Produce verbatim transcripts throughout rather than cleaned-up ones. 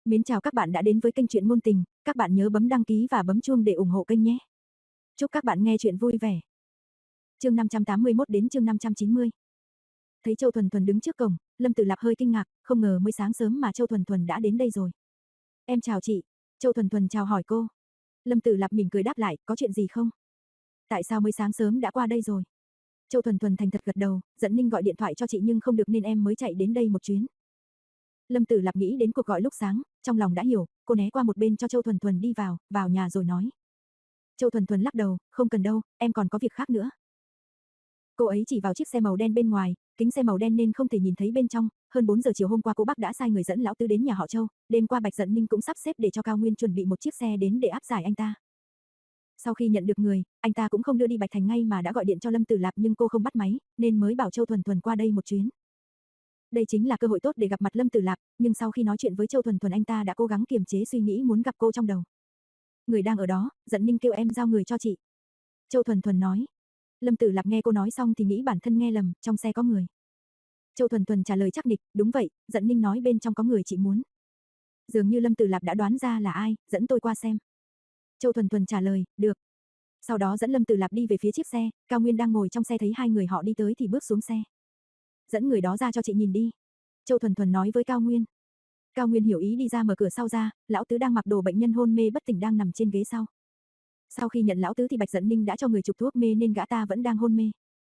Mến chào các bạn đã đến với kênh truyện ngôn tình, các bạn nhớ bấm đăng ký và bấm chuông để ủng hộ kênh nhé. Chúc các bạn nghe truyện vui vẻ. Chương năm trăm tám mươi mốt đến chương năm trăm chín mươi. Thấy Châu Thuần Thuần đứng trước cổng, Lâm Tử Lạp hơi kinh ngạc, không ngờ mới sáng sớm mà Châu Thuần Thuần đã đến đây rồi. Em chào chị. Châu Thuần Thuần chào hỏi cô. Lâm Tử Lạp mỉm cười đáp lại, có chuyện gì không? Tại sao mới sáng sớm đã qua đây rồi? Châu Thuần Thuần thành thật gật đầu, Dẫn Ninh gọi điện thoại cho chị nhưng không được nên em mới chạy đến đây một chuyến. Lâm Tử Lạp nghĩ đến cuộc gọi lúc sáng, trong lòng đã hiểu, cô né qua một bên cho Châu Thuần Thuần đi vào, vào nhà rồi nói. Châu Thuần Thuần lắc đầu, không cần đâu, em còn có việc khác nữa. Cô ấy chỉ vào chiếc xe màu đen bên ngoài, kính xe màu đen nên không thể nhìn thấy bên trong, hơn bốn giờ chiều hôm qua cô bác đã sai người dẫn lão tứ đến nhà họ Châu, đêm qua Bạch Dận Ninh cũng sắp xếp để cho Cao Nguyên chuẩn bị một chiếc xe đến để áp giải anh ta. Sau khi nhận được người, anh ta cũng không đưa đi Bạch Thành ngay mà đã gọi điện cho Lâm Tử Lạp nhưng cô không bắt máy, nên mới bảo Châu Thuần Thuần qua đây một chuyến. Đây chính là cơ hội tốt để gặp mặt Lâm Tử Lạp, nhưng sau khi nói chuyện với Châu Thuần Thuần anh ta đã cố gắng kiềm chế suy nghĩ muốn gặp cô trong đầu. Người đang ở đó, Dận Ninh kêu em giao người cho chị. Châu Thuần Thuần nói. Lâm Tử Lạp nghe cô nói xong thì nghĩ bản thân nghe lầm, trong xe có người. Châu Thuần Thuần trả lời chắc nịch, đúng vậy, Dận Ninh nói bên trong có người chị muốn. Dường như Lâm Tử Lạp đã đoán ra là ai, dẫn tôi qua xem. Châu Thuần Thuần trả lời, được. Sau đó dẫn Lâm Tử Lạp đi về phía chiếc xe, Cao Nguyên đang ngồi trong xe thấy hai người họ đi tới thì bước xuống xe. Dẫn người đó ra cho chị nhìn đi. Châu Thuần Thuần nói với Cao Nguyên. Cao Nguyên hiểu ý đi ra mở cửa sau ra, lão tứ đang mặc đồ bệnh nhân hôn mê bất tỉnh đang nằm trên ghế sau. Sau khi nhận lão tứ thì Bạch Dận Ninh đã cho người chụp thuốc mê nên gã ta vẫn đang hôn mê.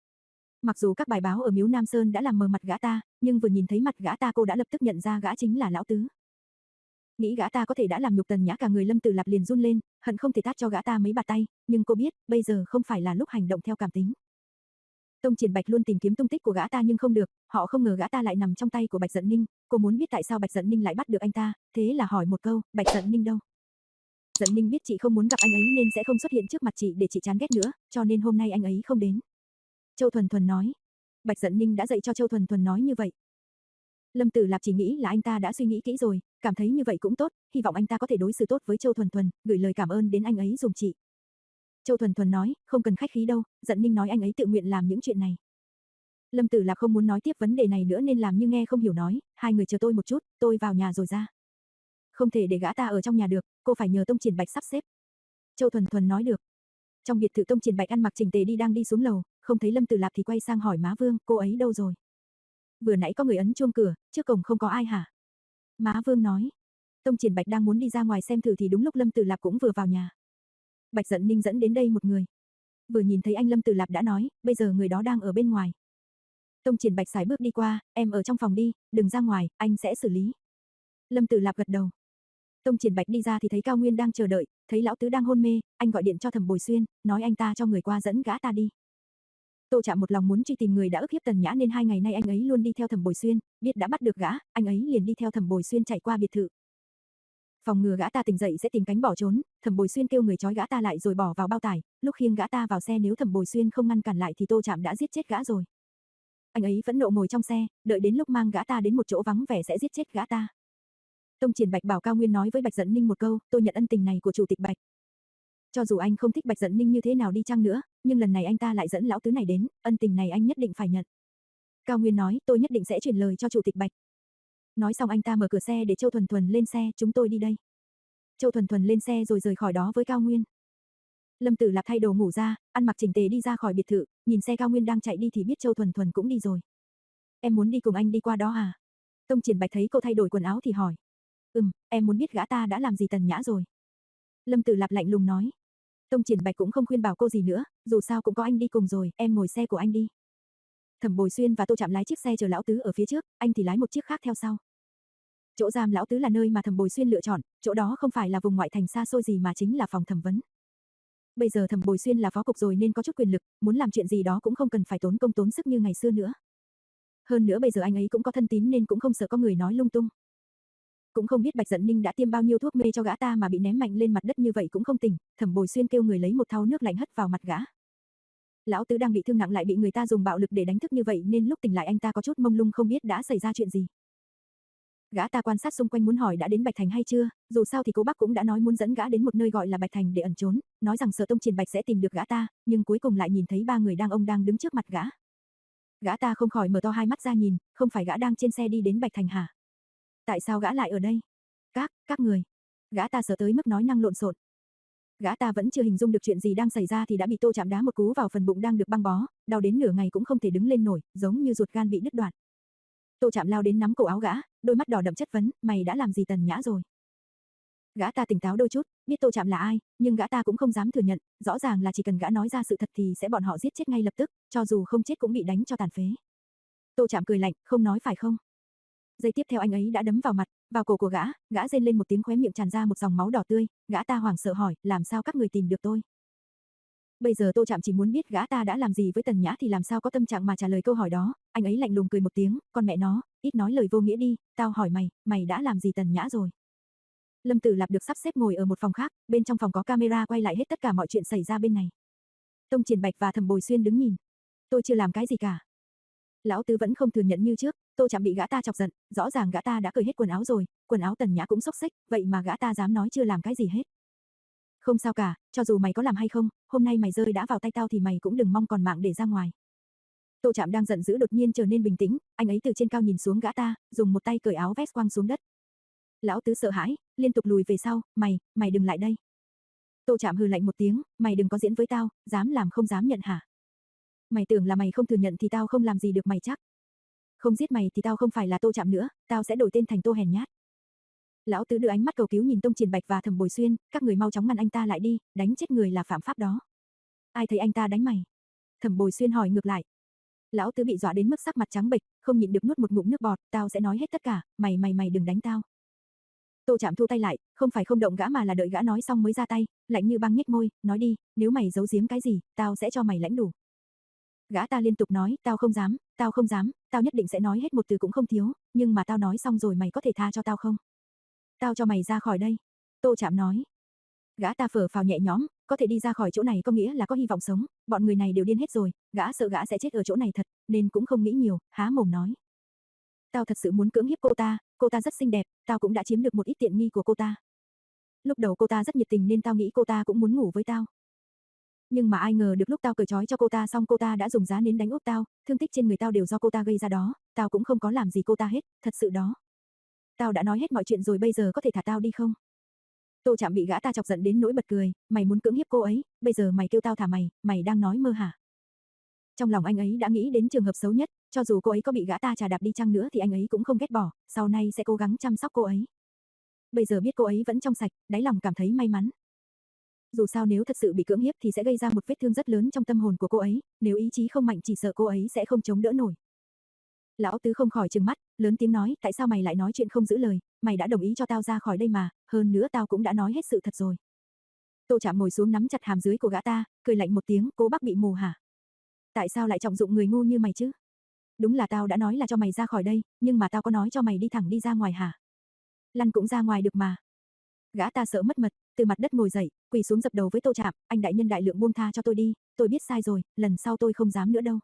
Mặc dù các bài báo ở miếu Nam Sơn đã làm mờ mặt gã ta, nhưng vừa nhìn thấy mặt gã ta cô đã lập tức nhận ra gã chính là lão tứ. Nghĩ gã ta có thể đã làm nhục Tần Nhã cả người, Lâm Tử Lạp liền run lên, hận không thể tát cho gã ta mấy bạt tay, nhưng cô biết, bây giờ không phải là lúc hành động theo cảm tính. Tông Triển Bạch luôn tìm kiếm tung tích của gã ta nhưng không được, họ không ngờ gã ta lại nằm trong tay của Bạch Dận Ninh, cô muốn biết tại sao Bạch Dận Ninh lại bắt được anh ta, thế là hỏi một câu, Bạch Dận Ninh đâu? Dận Ninh biết chị không muốn gặp anh ấy nên sẽ không xuất hiện trước mặt chị để chị chán ghét nữa, cho nên hôm nay anh ấy không đến. Châu Thuần Thuần nói. Bạch Dận Ninh đã dạy cho Châu Thuần Thuần nói như vậy. Lâm Tử Lạp chỉ nghĩ là anh ta đã suy nghĩ kỹ rồi, cảm thấy như vậy cũng tốt, hy vọng anh ta có thể đối xử tốt với Châu Thuần Thuần, gửi lời cảm ơn đến anh ấy dùm chị. Châu Thuần Thuần nói, không cần khách khí đâu, Dận Ninh nói anh ấy tự nguyện làm những chuyện này. Lâm Tử Lạp không muốn nói tiếp vấn đề này nữa nên làm như nghe không hiểu nói, hai người chờ tôi một chút, tôi vào nhà rồi ra. Không thể để gã ta ở trong nhà được, cô phải nhờ Tông Triển Bạch sắp xếp. Châu Thuần Thuần nói được. Trong biệt thự Tông Triển Bạch ăn mặc chỉnh tề đi đang đi xuống lầu, không thấy Lâm Tử Lạp thì quay sang hỏi Má Vương, cô ấy đâu rồi? Vừa nãy có người ấn chuông cửa, trước cổng không có ai hả? Má Vương nói. Tông Triển Bạch đang muốn đi ra ngoài xem thử thì đúng lúc Lâm Tử Lạp cũng vừa vào nhà. Bạch Dận Ninh dẫn đến đây một người. Vừa nhìn thấy anh Lâm Tử Lạp đã nói, bây giờ người đó đang ở bên ngoài. Tông Triển Bạch sải bước đi qua, em ở trong phòng đi, đừng ra ngoài, anh sẽ xử lý. Lâm Tử Lạp gật đầu. Tông Triển Bạch đi ra thì thấy Cao Nguyên đang chờ đợi, thấy lão tứ đang hôn mê, anh gọi điện cho Thẩm Bồi Xuyên, nói anh ta cho người qua dẫn gã ta đi. Tô Trạm một lòng muốn truy tìm người đã ức hiếp Tần Nhã nên hai ngày nay anh ấy luôn đi theo Thẩm Bồi Xuyên, biết đã bắt được gã, anh ấy liền đi theo Thẩm Bồi Xuyên chạy qua biệt thự. Phòng ngừa gã ta tỉnh dậy sẽ tìm cánh bỏ trốn, Thẩm Bồi Xuyên kêu người trói gã ta lại rồi bỏ vào bao tải, lúc khiêng gã ta vào xe nếu Thẩm Bồi Xuyên không ngăn cản lại thì Tô Trạm đã giết chết gã rồi. Anh ấy phẫn nộ ngồi trong xe, đợi đến lúc mang gã ta đến một chỗ vắng vẻ sẽ giết chết gã ta. Tông Triển Bạch bảo Cao Nguyên nói với Bạch Dận Ninh một câu, tôi nhận ân tình này của chủ tịch Bạch. Cho dù anh không thích Bạch Dận Ninh như thế nào đi chăng nữa, nhưng lần này anh ta lại dẫn lão tứ này đến, ân tình này anh nhất định phải nhận. Cao Nguyên nói, tôi nhất định sẽ truyền lời cho chủ tịch Bạch. Nói xong anh ta mở cửa xe để Châu Thuần Thuần lên xe, chúng tôi đi đây. Châu Thuần Thuần lên xe rồi rời khỏi đó với Cao Nguyên. Lâm Tử Lạp thay đồ ngủ ra, ăn mặc chỉnh tề đi ra khỏi biệt thự, nhìn xe Cao Nguyên đang chạy đi thì biết Châu Thuần Thuần cũng đi rồi. Em muốn đi cùng anh đi qua đó à? Tông Triển Bạch thấy cô thay đổi quần áo thì hỏi. Ừm, em muốn biết gã ta đã làm gì Tần Nhã rồi. Lâm Tử Lạp lạnh lùng nói. Tông Triển Bạch cũng không khuyên bảo cô gì nữa, dù sao cũng có anh đi cùng rồi, em ngồi xe của anh đi. Thẩm Bồi Xuyên và Tô Trạm lái chiếc xe chờ lão tứ ở phía trước, anh thì lái một chiếc khác theo sau. Chỗ giam lão tứ là nơi mà Thẩm Bồi Xuyên lựa chọn, chỗ đó không phải là vùng ngoại thành xa xôi gì mà chính là phòng thẩm vấn. Bây giờ Thẩm Bồi Xuyên là phó cục rồi nên có chút quyền lực, muốn làm chuyện gì đó cũng không cần phải tốn công tốn sức như ngày xưa nữa. Hơn nữa bây giờ anh ấy cũng có thân tín nên cũng không sợ có người nói lung tung. Cũng không biết Bạch Dận Ninh đã tiêm bao nhiêu thuốc mê cho gã ta mà bị ném mạnh lên mặt đất như vậy cũng không tỉnh, Thẩm Bồi Xuyên kêu người lấy một thau nước lạnh hất vào mặt gã. Lão tứ đang bị thương nặng lại bị người ta dùng bạo lực để đánh thức như vậy nên lúc tỉnh lại anh ta có chút mông lung không biết đã xảy ra chuyện gì. Gã ta quan sát xung quanh muốn hỏi đã đến Bạch Thành hay chưa, dù sao thì cô bác cũng đã nói muốn dẫn gã đến một nơi gọi là Bạch Thành để ẩn trốn, nói rằng sợ Tông Triển Bạch sẽ tìm được gã ta, nhưng cuối cùng lại nhìn thấy ba người đang ông đang đứng trước mặt gã. Gã ta không khỏi mở to hai mắt ra nhìn, không phải gã đang trên xe đi đến Bạch Thành hả? Tại sao gã lại ở đây? Các, các người. Gã ta sợ tới mức nói năng lộn xộn. Gã ta vẫn chưa hình dung được chuyện gì đang xảy ra thì đã bị Tô Trạm đá một cú vào phần bụng đang được băng bó, đau đến nửa ngày cũng không thể đứng lên nổi, giống như ruột gan bị đứt đoạn. Tô Trạm lao đến nắm cổ áo gã, đôi mắt đỏ đậm chất vấn, mày đã làm gì Tần Nhã rồi? Gã ta tỉnh táo đôi chút, biết Tô Trạm là ai, nhưng gã ta cũng không dám thừa nhận, rõ ràng là chỉ cần gã nói ra sự thật thì sẽ bọn họ giết chết ngay lập tức, cho dù không chết cũng bị đánh cho tàn phế. Tô Trạm cười lạnh, không nói phải không? Giây tiếp theo anh ấy đã đấm vào mặt, vào cổ của gã, gã rên lên một tiếng, khóe miệng tràn ra một dòng máu đỏ tươi, gã ta hoảng sợ hỏi, làm sao các người tìm được tôi? Bây giờ Tô Trạm chỉ muốn biết gã ta đã làm gì với Tần Nhã thì làm sao có tâm trạng mà trả lời câu hỏi đó, anh ấy lạnh lùng cười một tiếng, con mẹ nó, ít nói lời vô nghĩa đi, tao hỏi mày, mày đã làm gì Tần Nhã rồi? Lâm Tử Lạp được sắp xếp ngồi ở một phòng khác, bên trong phòng có camera quay lại hết tất cả mọi chuyện xảy ra bên này. Tông Triển Bạch và Thẩm Bồi Xuyên đứng nhìn. Tôi chưa làm cái gì cả. Lão Tứ vẫn không thừa nhận như trước, Tô Trạm bị gã ta chọc giận, rõ ràng gã ta đã cởi hết quần áo rồi, quần áo Tần Nhã cũng xốc xếch, vậy mà gã ta dám nói chưa làm cái gì hết. Không sao cả, cho dù mày có làm hay không, hôm nay mày rơi đã vào tay tao thì mày cũng đừng mong còn mạng để ra ngoài. Tô Trạm đang giận dữ đột nhiên trở nên bình tĩnh, anh ấy từ trên cao nhìn xuống gã ta, dùng một tay cởi áo vest quăng xuống đất. Lão Tứ sợ hãi, liên tục lùi về sau, mày, mày đừng lại đây. Tô Trạm hừ lạnh một tiếng, mày đừng có diễn với tao, dám làm không dám nhận hả? Mày tưởng là mày không thừa nhận thì tao không làm gì được mày chắc. Không giết mày thì tao không phải là Tô Trạm nữa, tao sẽ đổi tên thành Tô Hèn Nhát. Lão Tứ đưa ánh mắt cầu cứu nhìn Tông Triển Bạch và Thẩm Bồi Xuyên, các người mau chóng ngăn anh ta lại đi, đánh chết người là phạm pháp đó. Ai thấy anh ta đánh mày? Thẩm Bồi Xuyên hỏi ngược lại. Lão Tứ bị dọa đến mức sắc mặt trắng bệch, không nhịn được nuốt một ngụm nước bọt, tao sẽ nói hết tất cả, mày mày mày đừng đánh tao. Tô Trạm thu tay lại, không phải không động gã mà là đợi gã nói xong mới ra tay, lạnh như băng nhếch môi, nói đi, nếu mày giấu giếm cái gì, tao sẽ cho mày lãnh đủ. Gã ta liên tục nói, tao không dám, tao không dám, tao nhất định sẽ nói hết một từ cũng không thiếu, nhưng mà tao nói xong rồi mày có thể tha cho tao không? Tao cho mày ra khỏi đây. Tô Trạm nói. Gã ta phở phào nhẹ nhõm, có thể đi ra khỏi chỗ này có nghĩa là có hy vọng sống, bọn người này đều điên hết rồi, gã sợ gã sẽ chết ở chỗ này thật, nên cũng không nghĩ nhiều, há mồm nói. Tao thật sự muốn cưỡng hiếp cô ta, cô ta rất xinh đẹp, tao cũng đã chiếm được một ít tiện nghi của cô ta. Lúc đầu cô ta rất nhiệt tình nên tao nghĩ cô ta cũng muốn ngủ với tao. Nhưng mà ai ngờ được lúc tao cởi trói cho cô ta xong cô ta đã dùng giá nến đánh úp tao, thương tích trên người tao đều do cô ta gây ra đó, tao cũng không có làm gì cô ta hết, thật sự đó. Tao đã nói hết mọi chuyện rồi, bây giờ có thể thả tao đi không? Tô Trạm bị gã ta chọc giận đến nỗi bật cười, mày muốn cưỡng hiếp cô ấy, bây giờ mày kêu tao thả mày, mày đang nói mơ hả? Trong lòng anh ấy đã nghĩ đến trường hợp xấu nhất, cho dù cô ấy có bị gã ta chà đạp đi chăng nữa thì anh ấy cũng không ghét bỏ, sau này sẽ cố gắng chăm sóc cô ấy. Bây giờ biết cô ấy vẫn trong sạch, đáy lòng cảm thấy may mắn. Dù sao nếu thật sự bị cưỡng hiếp thì sẽ gây ra một vết thương rất lớn trong tâm hồn của cô ấy, nếu ý chí không mạnh chỉ sợ cô ấy sẽ không chống đỡ nổi. Lão Tứ không khỏi trừng mắt, lớn tiếng nói, tại sao mày lại nói chuyện không giữ lời, mày đã đồng ý cho tao ra khỏi đây mà, hơn nữa tao cũng đã nói hết sự thật rồi. Tô Trạm ngồi xuống nắm chặt hàm dưới của gã ta, cười lạnh một tiếng, Cố Bác bị mù hả? Tại sao lại trọng dụng người ngu như mày chứ? Đúng là tao đã nói là cho mày ra khỏi đây, nhưng mà tao có nói cho mày đi thẳng đi ra ngoài hả? Lăn cũng ra ngoài được mà. Gã ta sợ mất mật, từ mặt đất ngồi dậy, quỳ xuống dập đầu với Tô Trạm, anh đại nhân đại lượng buông tha cho tôi đi, tôi biết sai rồi, lần sau tôi không dám nữa đâu.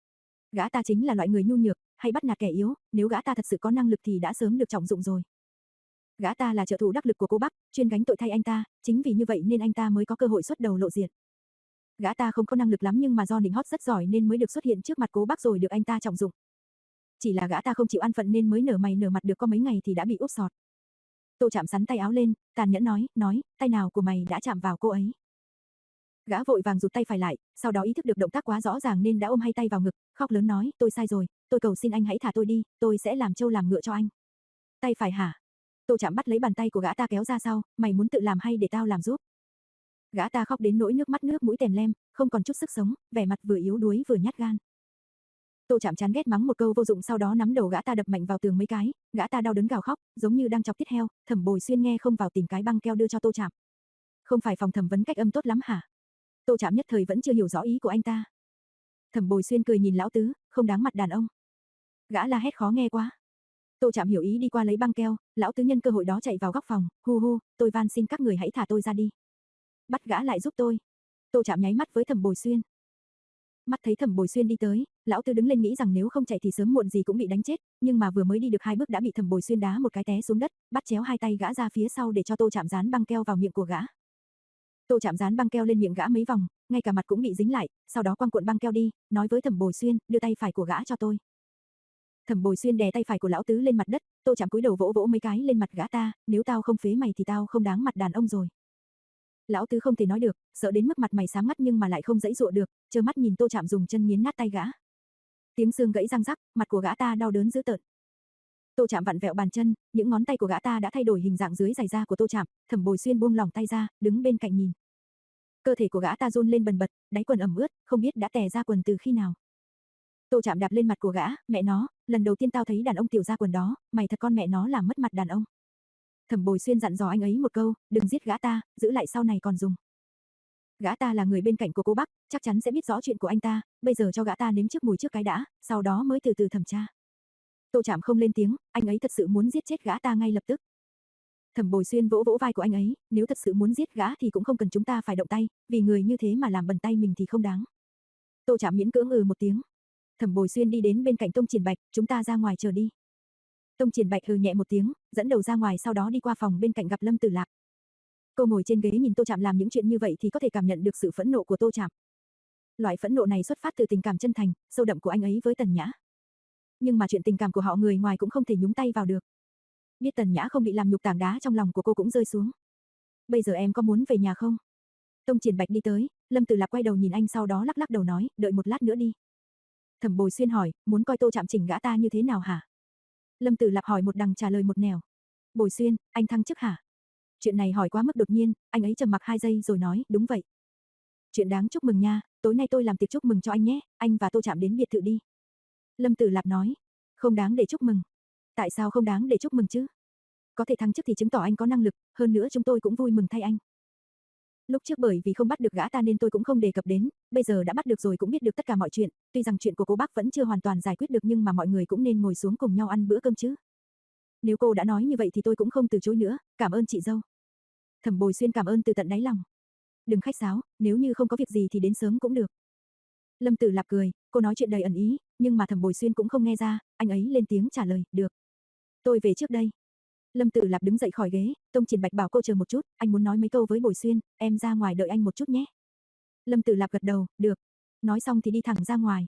Gã ta chính là loại người nhu nhược, hay bắt nạt kẻ yếu, nếu gã ta thật sự có năng lực thì đã sớm được trọng dụng rồi. Gã ta là trợ thủ đắc lực của Cố Bắc, chuyên gánh tội thay anh ta, chính vì như vậy nên anh ta mới có cơ hội xuất đầu lộ diện. Gã ta không có năng lực lắm nhưng mà do nịnh hót rất giỏi nên mới được xuất hiện trước mặt Cố Bắc rồi được anh ta trọng dụng. Chỉ là gã ta không chịu an phận nên mới nở mày nở mặt được có mấy ngày thì đã bị úp sọt. Tô Trạm sắn tay áo lên, tàn nhẫn nói, nói, tay nào của mày đã chạm vào cô ấy. Gã vội vàng rụt tay phải lại, sau đó ý thức được động tác quá rõ ràng nên đã ôm hai tay vào ngực, khóc lớn nói, tôi sai rồi, tôi cầu xin anh hãy thả tôi đi, tôi sẽ làm trâu làm ngựa cho anh. Tay phải hả? Tô Trạm bắt lấy bàn tay của gã ta kéo ra sau, mày muốn tự làm hay để tao làm giúp? Gã ta khóc đến nỗi nước mắt nước mũi tèm lem, không còn chút sức sống, vẻ mặt vừa yếu đuối vừa nhát gan. Tô Trạm chán ghét mắng một câu vô dụng sau đó nắm đầu gã ta đập mạnh vào tường mấy cái, gã ta đau đớn gào khóc, giống như đang chọc tiết heo, Thẩm Bồi Xuyên nghe không vào tìm cái băng keo đưa cho Tô Trạm. Không phải phòng thẩm vấn cách âm tốt lắm hả? Tô Trạm nhất thời vẫn chưa hiểu rõ ý của anh ta. Thẩm Bồi Xuyên cười nhìn lão Tứ, không đáng mặt đàn ông. Gã la hét khó nghe quá. Tô Trạm hiểu ý đi qua lấy băng keo, lão Tứ nhân cơ hội đó chạy vào góc phòng, hu hu, tôi van xin các người hãy thả tôi ra đi. Bắt gã lại giúp tôi. Tô Trạm nháy mắt với Thẩm Bồi Xuyên. Mắt thấy Thẩm Bồi Xuyên đi tới, lão Tứ đứng lên nghĩ rằng nếu không chạy thì sớm muộn gì cũng bị đánh chết, nhưng mà vừa mới đi được hai bước đã bị Thẩm Bồi Xuyên đá một cái té xuống đất, bắt chéo hai tay gã ra phía sau để cho Tô Trạm dán băng keo vào miệng của gã. Tô Trạm dán băng keo lên miệng gã mấy vòng, ngay cả mặt cũng bị dính lại, sau đó quăng cuộn băng keo đi, nói với Thẩm Bồi Xuyên, đưa tay phải của gã cho tôi. Thẩm Bồi Xuyên đè tay phải của lão tứ lên mặt đất, Tô Trạm cúi đầu vỗ vỗ mấy cái lên mặt gã ta, nếu tao không phế mày thì tao không đáng mặt đàn ông rồi. Lão tứ không thể nói được, sợ đến mức mặt mày xám ngắt nhưng mà lại không dãy dụa được, trơ mắt nhìn Tô Trạm dùng chân nghiến nát tay gã. Tiếng xương gãy răng rắc, mặt của gã ta đau đớn dữ tợn. Tô Trạm vặn vẹo bàn chân, những ngón tay của gã ta đã thay đổi hình dạng dưới giày da của Tô Trạm, Thẩm Bồi Xuyên buông lỏng tay ra, đứng bên cạnh nhìn. Cơ thể của gã ta run lên bần bật, đáy quần ẩm ướt, không biết đã tè ra quần từ khi nào. Tô Trạm đạp lên mặt của gã, mẹ nó, lần đầu tiên tao thấy đàn ông tiểu ra quần đó, mày thật con mẹ nó làm mất mặt đàn ông. Thẩm Bồi Xuyên dặn dò anh ấy một câu, đừng giết gã ta, giữ lại sau này còn dùng. Gã ta là người bên cạnh của cô Bắc, chắc chắn sẽ biết rõ chuyện của anh ta, bây giờ cho gã ta nếm trước mùi trước cái đã, sau đó mới từ từ thẩm tra. Tô Trạm không lên tiếng, anh ấy thật sự muốn giết chết gã ta ngay lập tức. Thẩm Bồi Xuyên vỗ vỗ vai của anh ấy, nếu thật sự muốn giết gã thì cũng không cần chúng ta phải động tay, vì người như thế mà làm bẩn tay mình thì không đáng. Tô Trạm miễn cưỡng ừ một tiếng. Thẩm Bồi Xuyên đi đến bên cạnh Tông Triển Bạch, chúng ta ra ngoài chờ đi. Tông Triển Bạch hừ nhẹ một tiếng, dẫn đầu ra ngoài sau đó đi qua phòng bên cạnh gặp Lâm Tử Lạc. Cô ngồi trên ghế nhìn Tô Trạm làm những chuyện như vậy thì có thể cảm nhận được sự phẫn nộ của Tô Trạm. Loại phẫn nộ này xuất phát từ tình cảm chân thành, sâu đậm của anh ấy với Tần Nhã. Nhưng mà chuyện tình cảm của họ người ngoài cũng không thể nhúng tay vào được. Biết Tần Nhã không bị làm nhục, tảng đá trong lòng của cô cũng rơi xuống. Bây giờ em có muốn về nhà không? Tông Triển Bạch đi tới, Lâm Tử Lạc quay đầu nhìn anh sau đó lắc lắc đầu nói, đợi một lát nữa đi. Thẩm Bồi Xuyên hỏi, muốn coi Tô Trạm chỉnh gã ta như thế nào hả? Lâm Tử Lạc hỏi một đằng trả lời một nẻo. Bồi Xuyên, anh thăng chức hả? Chuyện này hỏi quá mức đột nhiên, anh ấy trầm mặc hai giây rồi nói, đúng vậy. Chuyện đáng chúc mừng nha, tối nay tôi làm tiệc chúc mừng cho anh nhé, anh và Tô Trạm đến biệt thự đi. Lâm Tử Lạc nói, không đáng để chúc mừng. Tại sao không đáng để chúc mừng chứ? Có thể thăng chức thì chứng tỏ anh có năng lực, hơn nữa chúng tôi cũng vui mừng thay anh. Lúc trước bởi vì không bắt được gã ta nên tôi cũng không đề cập đến, bây giờ đã bắt được rồi cũng biết được tất cả mọi chuyện, tuy rằng chuyện của cô bác vẫn chưa hoàn toàn giải quyết được nhưng mà mọi người cũng nên ngồi xuống cùng nhau ăn bữa cơm chứ. Nếu cô đã nói như vậy thì tôi cũng không từ chối nữa, cảm ơn chị dâu. Thẩm Bồi Xuyên cảm ơn từ tận đáy lòng. Đừng khách sáo, nếu như không có việc gì thì đến sớm cũng được. Lâm Tử Lạc cười, cô nói chuyện đầy ẩn ý, nhưng mà Thẩm Bồi Xuyên cũng không nghe ra, anh ấy lên tiếng trả lời, được. Tôi về trước đây. Lâm Tử Lạc đứng dậy khỏi ghế, Tông Triển Bạch bảo cô chờ một chút, anh muốn nói mấy câu với Bồi Xuyên, em ra ngoài đợi anh một chút nhé. Lâm Tử Lạc gật đầu, được. Nói xong thì đi thẳng ra ngoài.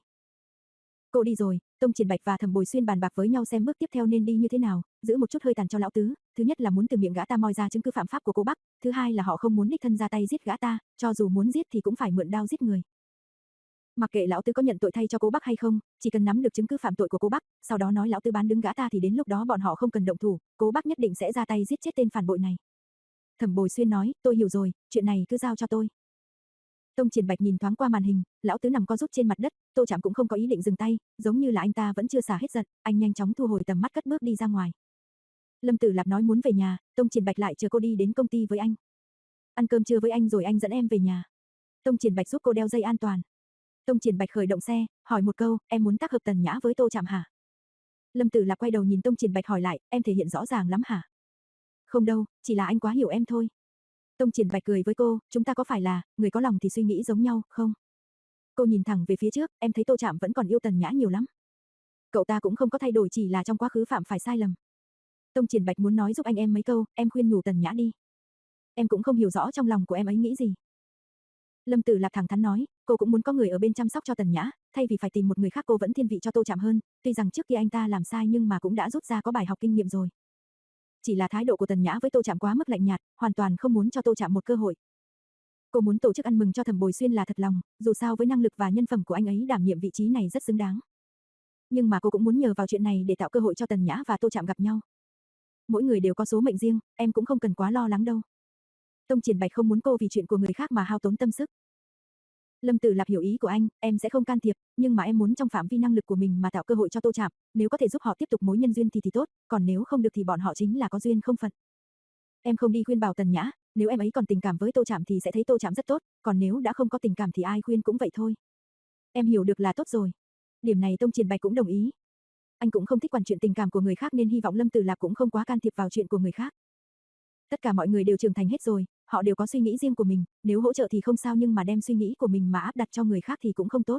Cô đi rồi, Tông Triển Bạch và Thẩm Bồi Xuyên bàn bạc với nhau xem bước tiếp theo nên đi như thế nào, giữ một chút hơi tàn cho lão tứ, thứ nhất là muốn từ miệng gã ta moi ra chứng cứ phạm pháp của cô Bắc, thứ hai là họ không muốn đích thân ra tay giết gã ta, cho dù muốn giết thì cũng phải mượn đao giết người. Mặc kệ lão tứ có nhận tội thay cho cô Bắc hay không, chỉ cần nắm được chứng cứ phạm tội của cô Bắc, sau đó nói lão tứ bán đứng gã ta thì đến lúc đó bọn họ không cần động thủ, cô Bắc nhất định sẽ ra tay giết chết tên phản bội này. Thẩm Bồi Xuyên nói, tôi hiểu rồi, chuyện này cứ giao cho tôi. Tông Triển Bạch nhìn thoáng qua màn hình, lão tứ nằm co rút trên mặt đất, Tô Trạm cũng không có ý định dừng tay, giống như là anh ta vẫn chưa xả hết giận, anh nhanh chóng thu hồi tầm mắt cất bước đi ra ngoài. Lâm Tử Lạc nói muốn về nhà, Tông Triển Bạch lại chờ cô đi đến công ty với anh. Ăn cơm trưa với anh rồi anh dẫn em về nhà. Tông Triển Bạch giúp cô đeo dây an toàn. Tông Triển Bạch khởi động xe, hỏi một câu, em muốn tác hợp Tần Nhã với Tô Trạm hả? Lâm Tử Lạc quay đầu nhìn Tông Triển Bạch hỏi lại, em thể hiện rõ ràng lắm hả? Không đâu, chỉ là anh quá hiểu em thôi. Tông Triển Bạch cười với cô, chúng ta có phải là, người có lòng thì suy nghĩ giống nhau, không? Cô nhìn thẳng về phía trước, em thấy Tô Trạm vẫn còn yêu Tần Nhã nhiều lắm. Cậu ta cũng không có thay đổi, chỉ là trong quá khứ phạm phải sai lầm. Tông Triển Bạch muốn nói giúp anh em mấy câu, em khuyên nhủ Tần Nhã đi. Em cũng không hiểu rõ trong lòng của em ấy nghĩ gì. Lâm Tử Lạc thẳng thắn nói, cô cũng muốn có người ở bên chăm sóc cho Tần Nhã, thay vì phải tìm một người khác cô vẫn thiên vị cho Tô Trạm hơn, tuy rằng trước kia anh ta làm sai nhưng mà cũng đã rút ra có bài học kinh nghiệm rồi. Chỉ là thái độ của Tần Nhã với Tô Trạm quá mức lạnh nhạt, hoàn toàn không muốn cho Tô Trạm một cơ hội. Cô muốn tổ chức ăn mừng cho Thẩm Bồi Xuyên là thật lòng, dù sao với năng lực và nhân phẩm của anh ấy đảm nhiệm vị trí này rất xứng đáng. Nhưng mà cô cũng muốn nhờ vào chuyện này để tạo cơ hội cho Tần Nhã và Tô Trạm gặp nhau. Mỗi người đều có số mệnh riêng, em cũng không cần quá lo lắng đâu. Tông Triển Bạch không muốn cô vì chuyện của người khác mà hao tốn tâm sức. Lâm Tử Lạc hiểu ý của anh, em sẽ không can thiệp, nhưng mà em muốn trong phạm vi năng lực của mình mà tạo cơ hội cho Tô Trạm, nếu có thể giúp họ tiếp tục mối nhân duyên thì thì tốt, còn nếu không được thì bọn họ chính là có duyên không phận. Em không đi khuyên bảo Tần Nhã, nếu em ấy còn tình cảm với Tô Trạm thì sẽ thấy Tô Trạm rất tốt, còn nếu đã không có tình cảm thì ai khuyên cũng vậy thôi. Em hiểu được là tốt rồi. Điểm này Tông Triển Bạch cũng đồng ý. Anh cũng không thích quản chuyện tình cảm của người khác nên hy vọng Lâm Tử Lạc cũng không quá can thiệp vào chuyện của người khác. Tất cả mọi người đều trưởng thành hết rồi, họ đều có suy nghĩ riêng của mình, nếu hỗ trợ thì không sao nhưng mà đem suy nghĩ của mình mà áp đặt cho người khác thì cũng không tốt.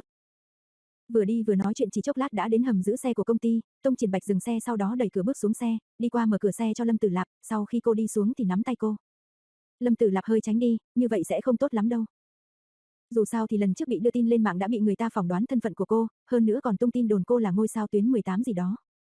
Vừa đi vừa nói chuyện chỉ chốc lát đã đến hầm giữ xe của công ty, Tông Triển Bạch dừng xe sau đó đẩy cửa bước xuống xe, đi qua mở cửa xe cho Lâm Tử Lạc, sau khi cô đi xuống thì nắm tay cô. Lâm Tử Lạc hơi tránh đi, như vậy sẽ không tốt lắm đâu. Dù sao thì lần trước bị đưa tin lên mạng đã bị người ta phỏng đoán thân phận của cô, hơn nữa còn tung tin đồn cô là ngôi sao tuyến mười tám gì đó.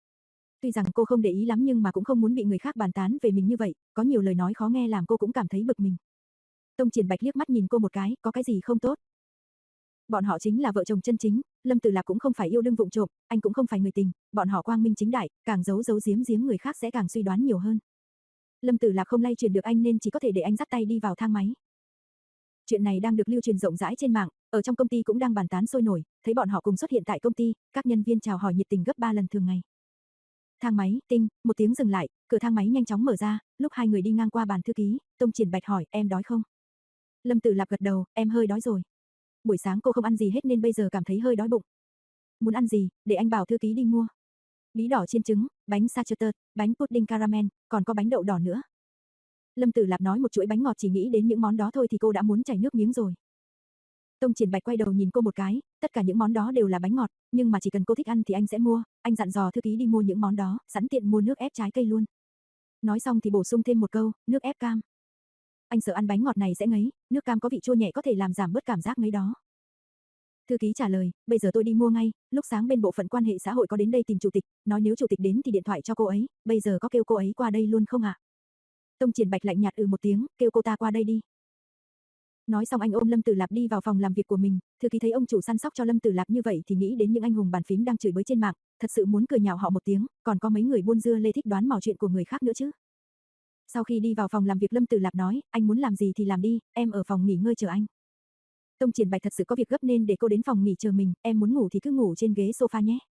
Tuy rằng cô không để ý lắm nhưng mà cũng không muốn bị người khác bàn tán về mình như vậy, có nhiều lời nói khó nghe làm cô cũng cảm thấy bực mình. Tông Triển Bạch liếc mắt nhìn cô một cái, có cái gì không tốt? Bọn họ chính là vợ chồng chân chính, Lâm Tử Lạp cũng không phải yêu đương vụng trộm, anh cũng không phải người tình, bọn họ quang minh chính đại, càng giấu giấu giếm giếm người khác sẽ càng suy đoán nhiều hơn. Lâm Tử Lạp không lay truyền được anh nên chỉ có thể để anh dắt tay đi vào thang máy. Chuyện này đang được lưu truyền rộng rãi trên mạng, ở trong công ty cũng đang bàn tán sôi nổi, thấy bọn họ cùng xuất hiện tại công ty, các nhân viên chào hỏi nhiệt tình gấp ba lần thường ngày. Thang máy, tinh, một tiếng dừng lại, cửa thang máy nhanh chóng mở ra, lúc hai người đi ngang qua bàn thư ký, Tông Triển Bạch hỏi, em đói không? Lâm Tử Lạp gật đầu, em hơi đói rồi. Buổi sáng cô không ăn gì hết nên bây giờ cảm thấy hơi đói bụng. Muốn ăn gì, để anh bảo thư ký đi mua. Bí đỏ chiên trứng, bánh sachetot, bánh pudding caramel, còn có bánh đậu đỏ nữa. Lâm Tử Lạp nói một chuỗi bánh ngọt, chỉ nghĩ đến những món đó thôi thì cô đã muốn chảy nước miếng rồi. Tông Triển Bạch quay đầu nhìn cô một cái, tất cả những món đó đều là bánh ngọt, nhưng mà chỉ cần cô thích ăn thì anh sẽ mua, anh dặn dò thư ký đi mua những món đó, sẵn tiện mua nước ép trái cây luôn. Nói xong thì bổ sung thêm một câu, nước ép cam. Anh sợ ăn bánh ngọt này sẽ ngấy, nước cam có vị chua nhẹ có thể làm giảm bớt cảm giác ngấy đó. Thư ký trả lời, bây giờ tôi đi mua ngay, lúc sáng bên bộ phận quan hệ xã hội có đến đây tìm chủ tịch, nói nếu chủ tịch đến thì điện thoại cho cô ấy, bây giờ có kêu cô ấy qua đây luôn không ạ? Tông Triển Bạch lạnh nhạt ừ một tiếng, kêu cô ta qua đây đi. Nói xong anh ôm Lâm Tử Lạp đi vào phòng làm việc của mình, thư ký thấy ông chủ săn sóc cho Lâm Tử Lạp như vậy thì nghĩ đến những anh hùng bàn phím đang chửi bới trên mạng, thật sự muốn cười nhạo họ một tiếng, còn có mấy người buôn dưa lê thích đoán mò chuyện của người khác nữa chứ. Sau khi đi vào phòng làm việc Lâm Tử Lạp nói, anh muốn làm gì thì làm đi, em ở phòng nghỉ ngơi chờ anh. Tông Triển Bạch thật sự có việc gấp nên để cô đến phòng nghỉ chờ mình, em muốn ngủ thì cứ ngủ trên ghế sofa nhé.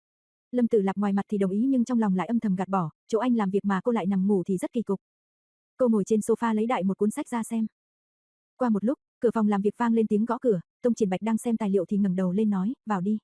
Lâm Tử Lạp ngoài mặt thì đồng ý nhưng trong lòng lại âm thầm gạt bỏ, chỗ anh làm việc mà cô lại nằm ngủ thì rất kỳ cục. Cô ngồi trên sofa lấy đại một cuốn sách ra xem. Qua một lúc, cửa phòng làm việc vang lên tiếng gõ cửa, Tông Triển Bạch đang xem tài liệu thì ngẩng đầu lên nói, vào đi.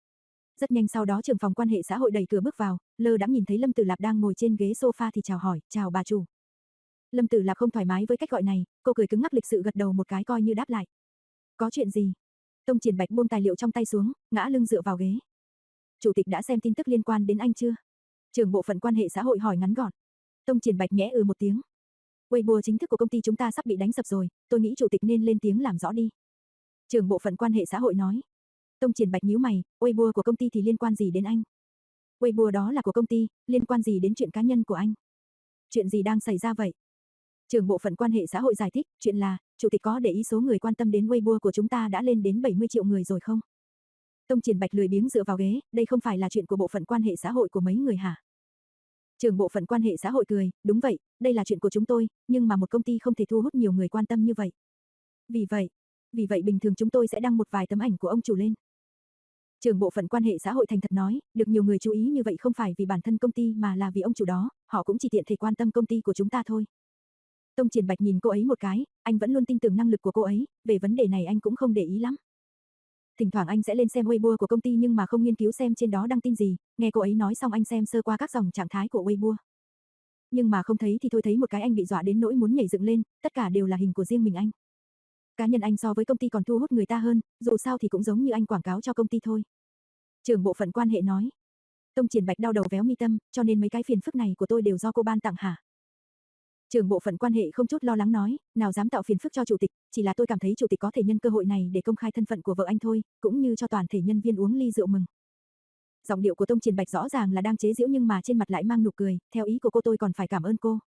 Rất nhanh sau đó trưởng phòng quan hệ xã hội đẩy cửa bước vào, lơ đãng nhìn thấy Lâm Tử Lạp đang ngồi trên ghế sofa thì chào hỏi, chào bà chủ. Lâm Tử Lạp không thoải mái với cách gọi này, cô cười cứng ngắc lịch sự gật đầu một cái coi như đáp lại. Có chuyện gì? Tông Triển Bạch buông tài liệu trong tay xuống, ngã lưng dựa vào ghế. Chủ tịch đã xem tin tức liên quan đến anh chưa? Trưởng bộ phận quan hệ xã hội hỏi ngắn gọn. Tông Triển Bạch nhẽ ừ một tiếng. Weibo chính thức của công ty chúng ta sắp bị đánh sập rồi, tôi nghĩ chủ tịch nên lên tiếng làm rõ đi. Trưởng bộ phận quan hệ xã hội nói. Tông Triển Bạch nhíu mày, Weibo của công ty thì liên quan gì đến anh? Weibo đó là của công ty, liên quan gì đến chuyện cá nhân của anh? Chuyện gì đang xảy ra vậy? Trưởng bộ phận quan hệ xã hội giải thích, chuyện là, chủ tịch có để ý số người quan tâm đến Weibo của chúng ta đã lên đến bảy mươi triệu người rồi không? Tông Triển Bạch lười biếng dựa vào ghế, đây không phải là chuyện của bộ phận quan hệ xã hội của mấy người hả? Trưởng bộ phận quan hệ xã hội cười, đúng vậy, đây là chuyện của chúng tôi, nhưng mà một công ty không thể thu hút nhiều người quan tâm như vậy. Vì vậy, vì vậy bình thường chúng tôi sẽ đăng một vài tấm ảnh của ông chủ lên. Trưởng bộ phận quan hệ xã hội thành thật nói, được nhiều người chú ý như vậy không phải vì bản thân công ty mà là vì ông chủ đó, họ cũng chỉ tiện thể quan tâm công ty của chúng ta thôi. Tông Triển Bạch nhìn cô ấy một cái, anh vẫn luôn tin tưởng năng lực của cô ấy, về vấn đề này anh cũng không để ý lắm. Thỉnh thoảng anh sẽ lên xem Weibo của công ty nhưng mà không nghiên cứu xem trên đó đăng tin gì, nghe cô ấy nói xong anh xem sơ qua các dòng trạng thái của Weibo. Nhưng mà không thấy thì thôi, thấy một cái anh bị dọa đến nỗi muốn nhảy dựng lên, tất cả đều là hình của riêng mình anh. Cá nhân anh so với công ty còn thu hút người ta hơn, dù sao thì cũng giống như anh quảng cáo cho công ty thôi. Trưởng bộ phận quan hệ nói. Tông Triển Bạch đau đầu véo mi tâm, cho nên mấy cái phiền phức này của tôi đều do cô ban tặng hả? Trưởng bộ phận quan hệ không chút lo lắng nói, nào dám tạo phiền phức cho chủ tịch, chỉ là tôi cảm thấy chủ tịch có thể nhân cơ hội này để công khai thân phận của vợ anh thôi, cũng như cho toàn thể nhân viên uống ly rượu mừng. Giọng điệu của Tông Triển Bạch rõ ràng là đang chế giễu nhưng mà trên mặt lại mang nụ cười, theo ý của cô tôi còn phải cảm ơn cô.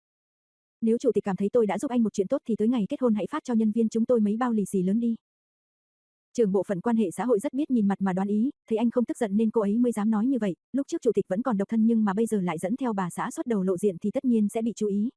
Nếu chủ tịch cảm thấy tôi đã giúp anh một chuyện tốt thì tới ngày kết hôn hãy phát cho nhân viên chúng tôi mấy bao lì xì lớn đi. Trưởng bộ phận quan hệ xã hội rất biết nhìn mặt mà đoán ý, thấy anh không tức giận nên cô ấy mới dám nói như vậy, lúc trước chủ tịch vẫn còn độc thân nhưng mà bây giờ lại dẫn theo bà xã xuất đầu lộ diện thì tất nhiên sẽ bị chú ý.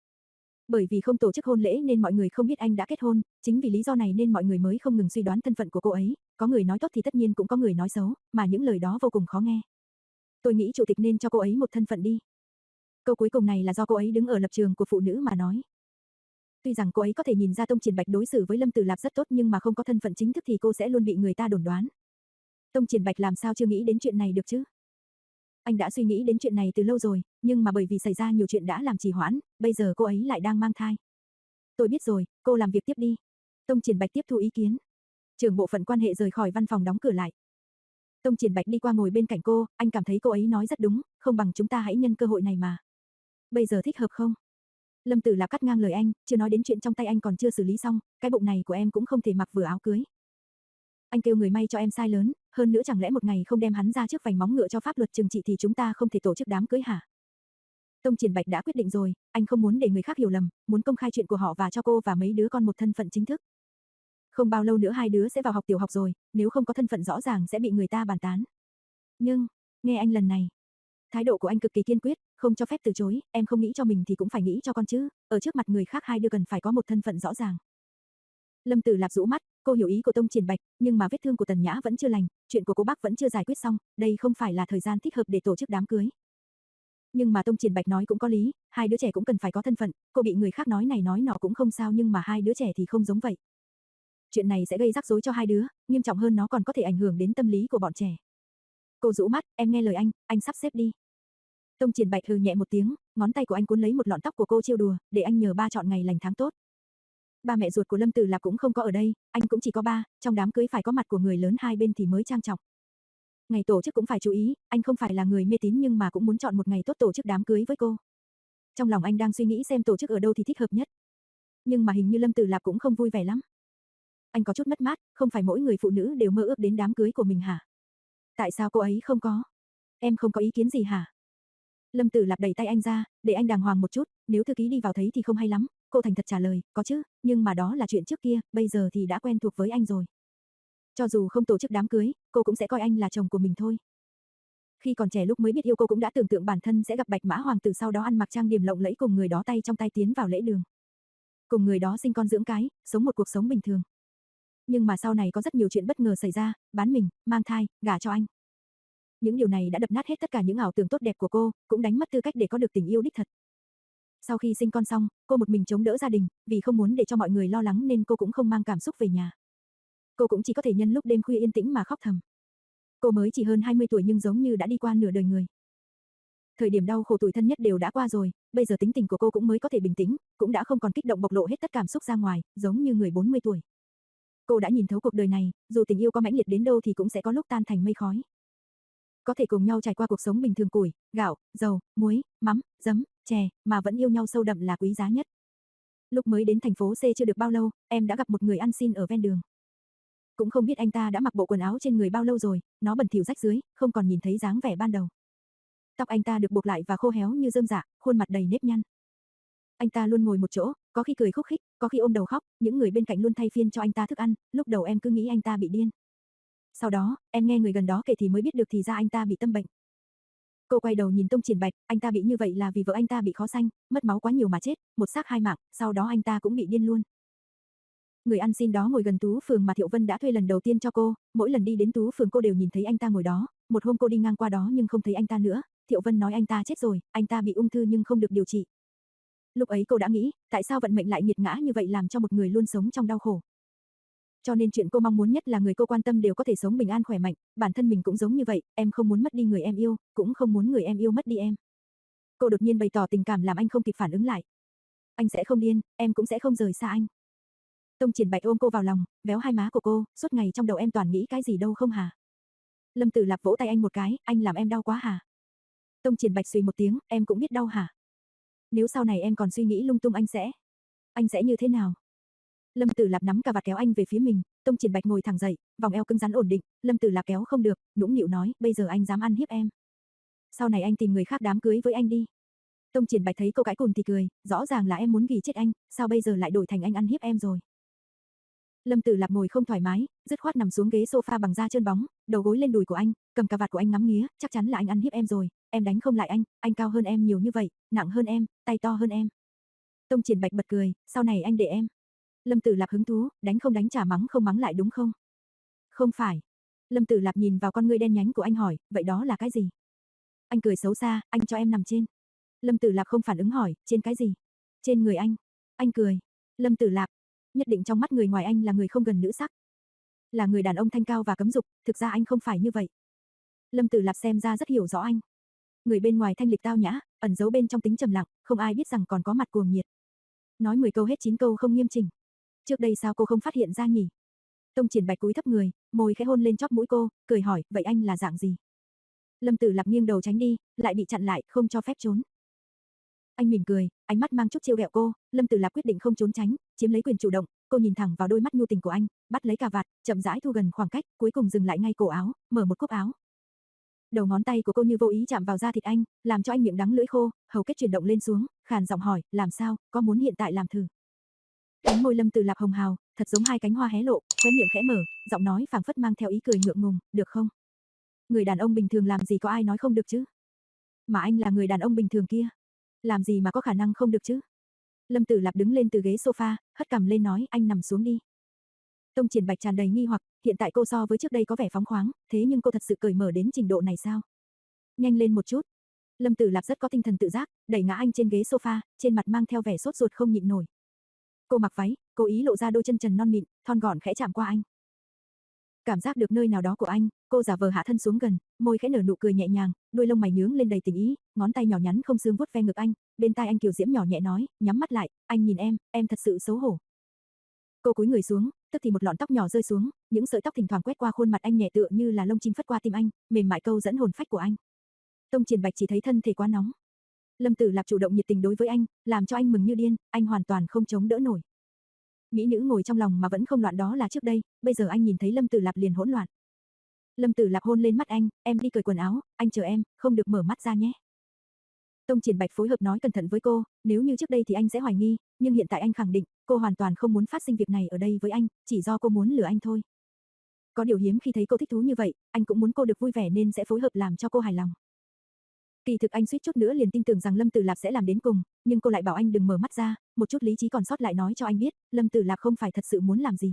Bởi vì không tổ chức hôn lễ nên mọi người không biết anh đã kết hôn, chính vì lý do này nên mọi người mới không ngừng suy đoán thân phận của cô ấy, có người nói tốt thì tất nhiên cũng có người nói xấu, mà những lời đó vô cùng khó nghe. Tôi nghĩ chủ tịch nên cho cô ấy một thân phận đi. Câu cuối cùng này là do cô ấy đứng ở lập trường của phụ nữ mà nói. Tuy rằng cô ấy có thể nhìn ra Tông Triển Bạch đối xử với Lâm Tử Lạp rất tốt nhưng mà không có thân phận chính thức thì cô sẽ luôn bị người ta đồn đoán. Tông Triển Bạch làm sao chưa nghĩ đến chuyện này được chứ? Anh đã suy nghĩ đến chuyện này từ lâu rồi, nhưng mà bởi vì xảy ra nhiều chuyện đã làm trì hoãn, bây giờ cô ấy lại đang mang thai. Tôi biết rồi, cô làm việc tiếp đi. Tông Triển Bạch tiếp thu ý kiến. Trưởng bộ phận quan hệ rời khỏi văn phòng đóng cửa lại. Tông Triển Bạch đi qua ngồi bên cạnh cô, anh cảm thấy cô ấy nói rất đúng, không bằng chúng ta hãy nhân cơ hội này mà. Bây giờ thích hợp không? Lâm Tử Lạp cắt ngang lời anh, chưa nói đến chuyện trong tay anh còn chưa xử lý xong, cái bụng này của em cũng không thể mặc vừa áo cưới. Anh kêu người may cho em size lớn, hơn nữa chẳng lẽ một ngày không đem hắn ra trước vành móng ngựa cho pháp luật trừng trị thì chúng ta không thể tổ chức đám cưới hả? Tông Triển Bạch đã quyết định rồi, anh không muốn để người khác hiểu lầm, muốn công khai chuyện của họ và cho cô và mấy đứa con một thân phận chính thức. Không bao lâu nữa hai đứa sẽ vào học tiểu học rồi, nếu không có thân phận rõ ràng sẽ bị người ta bàn tán. Nhưng, nghe anh lần này, thái độ của anh cực kỳ kiên quyết, không cho phép từ chối, em không nghĩ cho mình thì cũng phải nghĩ cho con chứ, ở trước mặt người khác hai đứa cần phải có một thân phận rõ ràng. Lâm Tử Lạp rũ mắt, cô hiểu ý của Tông Triển Bạch, nhưng mà vết thương của Tần Nhã vẫn chưa lành, chuyện của cô bác vẫn chưa giải quyết xong, đây không phải là thời gian thích hợp để tổ chức đám cưới. Nhưng mà Tông Triển Bạch nói cũng có lý, hai đứa trẻ cũng cần phải có thân phận, cô bị người khác nói này nói nọ cũng không sao nhưng mà hai đứa trẻ thì không giống vậy. Chuyện này sẽ gây rắc rối cho hai đứa, nghiêm trọng hơn nó còn có thể ảnh hưởng đến tâm lý của bọn trẻ. Cô rũ mắt, em nghe lời anh, anh sắp xếp đi. Tông Triển Bạch hừ nhẹ một tiếng, ngón tay của anh cuốn lấy một lọn tóc của cô trêu đùa, để anh nhờ ba chọn ngày lành tháng tốt. Ba mẹ ruột của Lâm Tử Lạp cũng không có ở đây, anh cũng chỉ có ba, trong đám cưới phải có mặt của người lớn hai bên thì mới trang trọng. Ngày tổ chức cũng phải chú ý, anh không phải là người mê tín nhưng mà cũng muốn chọn một ngày tốt tổ chức đám cưới với cô. Trong lòng anh đang suy nghĩ xem tổ chức ở đâu thì thích hợp nhất. Nhưng mà hình như Lâm Tử Lạp cũng không vui vẻ lắm. Anh có chút mất mát, không phải mỗi người phụ nữ đều mơ ước đến đám cưới của mình hả? Tại sao cô ấy không có? Em không có ý kiến gì hả? Lâm Tử Lạp đẩy tay anh ra, để anh đàng hoàng một chút, nếu thư ký đi vào thấy thì không hay lắm. Cô thành thật trả lời, có chứ, nhưng mà đó là chuyện trước kia, bây giờ thì đã quen thuộc với anh rồi. Cho dù không tổ chức đám cưới, cô cũng sẽ coi anh là chồng của mình thôi. Khi còn trẻ lúc mới biết yêu cô cũng đã tưởng tượng bản thân sẽ gặp Bạch Mã Hoàng tử sau đó ăn mặc trang điểm lộng lẫy cùng người đó tay trong tay tiến vào lễ đường. Cùng người đó sinh con dưỡng cái, sống một cuộc sống bình thường. Nhưng mà sau này có rất nhiều chuyện bất ngờ xảy ra, bán mình, mang thai, gả cho anh. Những điều này đã đập nát hết tất cả những ảo tưởng tốt đẹp của cô, cũng đánh mất tư cách để có được tình yêu đích thật. Sau khi sinh con xong, cô một mình chống đỡ gia đình, vì không muốn để cho mọi người lo lắng nên cô cũng không mang cảm xúc về nhà. Cô cũng chỉ có thể nhân lúc đêm khuya yên tĩnh mà khóc thầm. Cô mới chỉ hơn hai mươi tuổi nhưng giống như đã đi qua nửa đời người. Thời điểm đau khổ tủi thân nhất đều đã qua rồi, bây giờ tính tình của cô cũng mới có thể bình tĩnh, cũng đã không còn kích động bộc lộ hết tất cảm xúc ra ngoài, giống như người bốn mươi tuổi. Cô đã nhìn thấu cuộc đời này, dù tình yêu có mãnh liệt đến đâu thì cũng sẽ có lúc tan thành mây khói. Có thể cùng nhau trải qua cuộc sống bình thường củi, gạo, dầu, muối, mắm, giấm, chè, mà vẫn yêu nhau sâu đậm là quý giá nhất. Lúc mới đến thành phố C chưa được bao lâu, em đã gặp một người ăn xin ở ven đường. Cũng không biết anh ta đã mặc bộ quần áo trên người bao lâu rồi, nó bẩn thỉu rách rưới, không còn nhìn thấy dáng vẻ ban đầu. Tóc anh ta được buộc lại và khô héo như rơm rạ, khuôn mặt đầy nếp nhăn. Anh ta luôn ngồi một chỗ, có khi cười khúc khích, có khi ôm đầu khóc, những người bên cạnh luôn thay phiên cho anh ta thức ăn, lúc đầu em cứ nghĩ anh ta bị điên. Sau đó, em nghe người gần đó kể thì mới biết được thì ra anh ta bị tâm bệnh. Cô quay đầu nhìn Tông Triển Bạch, anh ta bị như vậy là vì vợ anh ta bị khó sanh, mất máu quá nhiều mà chết, một xác hai mạng, sau đó anh ta cũng bị điên luôn. Người ăn xin đó ngồi gần Tú Phường mà Thiệu Vân đã thuê lần đầu tiên cho cô, mỗi lần đi đến Tú Phường cô đều nhìn thấy anh ta ngồi đó, một hôm cô đi ngang qua đó nhưng không thấy anh ta nữa, Thiệu Vân nói anh ta chết rồi, anh ta bị ung thư nhưng không được điều trị. Lúc ấy cô đã nghĩ, tại sao vận mệnh lại nghiệt ngã như vậy làm cho một người luôn sống trong đau khổ. Cho nên chuyện cô mong muốn nhất là người cô quan tâm đều có thể sống bình an khỏe mạnh, bản thân mình cũng giống như vậy, em không muốn mất đi người em yêu, cũng không muốn người em yêu mất đi em. Cô đột nhiên bày tỏ tình cảm làm anh không kịp phản ứng lại. Anh sẽ không điên, em cũng sẽ không rời xa anh. Tông Triển Bạch ôm cô vào lòng, véo hai má của cô, suốt ngày trong đầu em toàn nghĩ cái gì đâu không hả? Lâm Tử Lạp vỗ tay anh một cái, anh làm em đau quá hả? Tông Triển Bạch suy một tiếng, em cũng biết đau hả? Nếu sau này em còn suy nghĩ lung tung anh sẽ, anh sẽ như thế nào? Lâm Tử Lạp nắm cà vạt kéo anh về phía mình, Tông Triển Bạch ngồi thẳng dậy, vòng eo cứng rắn ổn định, Lâm Tử Lạp kéo không được, nũng nịu nói, bây giờ anh dám ăn hiếp em. Sau này anh tìm người khác đám cưới với anh đi. Tông Triển Bạch thấy cô cãi cùn thì cười, rõ ràng là em muốn ghì chết anh, sao bây giờ lại đổi thành anh ăn hiếp em rồi? Lâm Tử Lạp ngồi không thoải mái, dứt khoát nằm xuống ghế sofa bằng da trơn bóng, đầu gối lên đùi của anh, cầm cà vạt của anh ngắm nghía, chắc chắn là anh ăn hiếp em rồi, em đánh không lại anh, anh cao hơn em nhiều như vậy, nặng hơn em, tay to hơn em. Tông Triển Bạch bật cười, sau này anh để em. Lâm Tử Lạp hứng thú, đánh không đánh trả mắng không mắng lại đúng không? Không phải. Lâm Tử Lạp nhìn vào con ngươi đen nhánh của anh hỏi, vậy đó là cái gì? Anh cười xấu xa, anh cho em nằm trên. Lâm Tử Lạp không phản ứng hỏi, trên cái gì? Trên người anh. Anh cười. Lâm Tử Lạp, nhất định trong mắt người ngoài anh là người không gần nữ sắc. Là người đàn ông thanh cao và cấm dục, thực ra anh không phải như vậy. Lâm Tử Lạp xem ra rất hiểu rõ anh. Người bên ngoài thanh lịch tao nhã, ẩn giấu bên trong tính trầm lặng, không ai biết rằng còn có mặt cuồng nhiệt. Nói mười câu hết chín câu không nghiêm chỉnh. Trước đây sao cô không phát hiện ra nhỉ? Tông Triển Bạch cúi thấp người, môi khẽ hôn lên chóp mũi cô, cười hỏi, vậy anh là dạng gì? Lâm Tử Lạp nghiêng đầu tránh đi, lại bị chặn lại, không cho phép trốn. Anh mỉm cười, ánh mắt mang chút trêu ghẹo cô, Lâm Tử Lạp quyết định không trốn tránh, chiếm lấy quyền chủ động, cô nhìn thẳng vào đôi mắt nhu tình của anh, bắt lấy cà vạt, chậm rãi thu gần khoảng cách, cuối cùng dừng lại ngay cổ áo, mở một cúc áo. Đầu ngón tay của cô như vô ý chạm vào da thịt anh, làm cho anh miệng đắng lưỡi khô, hầu kết chuyển động lên xuống, khàn giọng hỏi, làm sao, có muốn hiện tại làm thử? Cánh môi Lâm Tử Lạp hồng hào, thật giống hai cánh hoa hé lộ, khóe miệng khẽ mở, giọng nói phảng phất mang theo ý cười ngượng ngùng, được không? Người đàn ông bình thường làm gì có ai nói không được chứ? Mà anh là người đàn ông bình thường kia, làm gì mà có khả năng không được chứ? Lâm Tử Lạp đứng lên từ ghế sofa, hất cằm lên nói, anh nằm xuống đi. Tông Triển Bạch tràn đầy nghi hoặc, hiện tại cô so với trước đây có vẻ phóng khoáng, thế nhưng cô thật sự cởi mở đến trình độ này sao? Nhanh lên một chút. Lâm Tử Lạp rất có tinh thần tự giác, đẩy ngã anh trên ghế sofa, trên mặt mang theo vẻ sốt ruột không nhịn nổi. Cô mặc váy, cố ý lộ ra đôi chân trần non mịn, thon gọn khẽ chạm qua anh. Cảm giác được nơi nào đó của anh, cô giả vờ hạ thân xuống gần, môi khẽ nở nụ cười nhẹ nhàng, đuôi lông mày nhướng lên đầy tình ý, ngón tay nhỏ nhắn không xương vuốt ve ngực anh, bên tai anh kiều diễm nhỏ nhẹ nói, nhắm mắt lại, anh nhìn em, em thật sự xấu hổ. Cô cúi người xuống, tức thì một lọn tóc nhỏ rơi xuống, những sợi tóc thỉnh thoảng quét qua khuôn mặt anh nhẹ tựa như là lông chim phất qua tim anh, mềm mại câu dẫn hồn phách của anh. Tông Triển Bạch chỉ thấy thân thể quá nóng. Lâm Tử Lạp chủ động nhiệt tình đối với anh, làm cho anh mừng như điên, anh hoàn toàn không chống đỡ nổi. Mỹ nữ ngồi trong lòng mà vẫn không loạn đó là trước đây, bây giờ anh nhìn thấy Lâm Tử Lạp liền hỗn loạn. Lâm Tử Lạp hôn lên mắt anh, em đi cởi quần áo, anh chờ em, không được mở mắt ra nhé. Tông Triển Bạch phối hợp nói cẩn thận với cô, nếu như trước đây thì anh sẽ hoài nghi, nhưng hiện tại anh khẳng định, cô hoàn toàn không muốn phát sinh việc này ở đây với anh, chỉ do cô muốn lừa anh thôi. Có điều hiếm khi thấy cô thích thú như vậy, anh cũng muốn cô được vui vẻ nên sẽ phối hợp làm cho cô hài lòng. Kỳ thực anh suýt chút nữa liền tin tưởng rằng Lâm Tử Lạp sẽ làm đến cùng, nhưng cô lại bảo anh đừng mở mắt ra, một chút lý trí còn sót lại nói cho anh biết, Lâm Tử Lạp không phải thật sự muốn làm gì.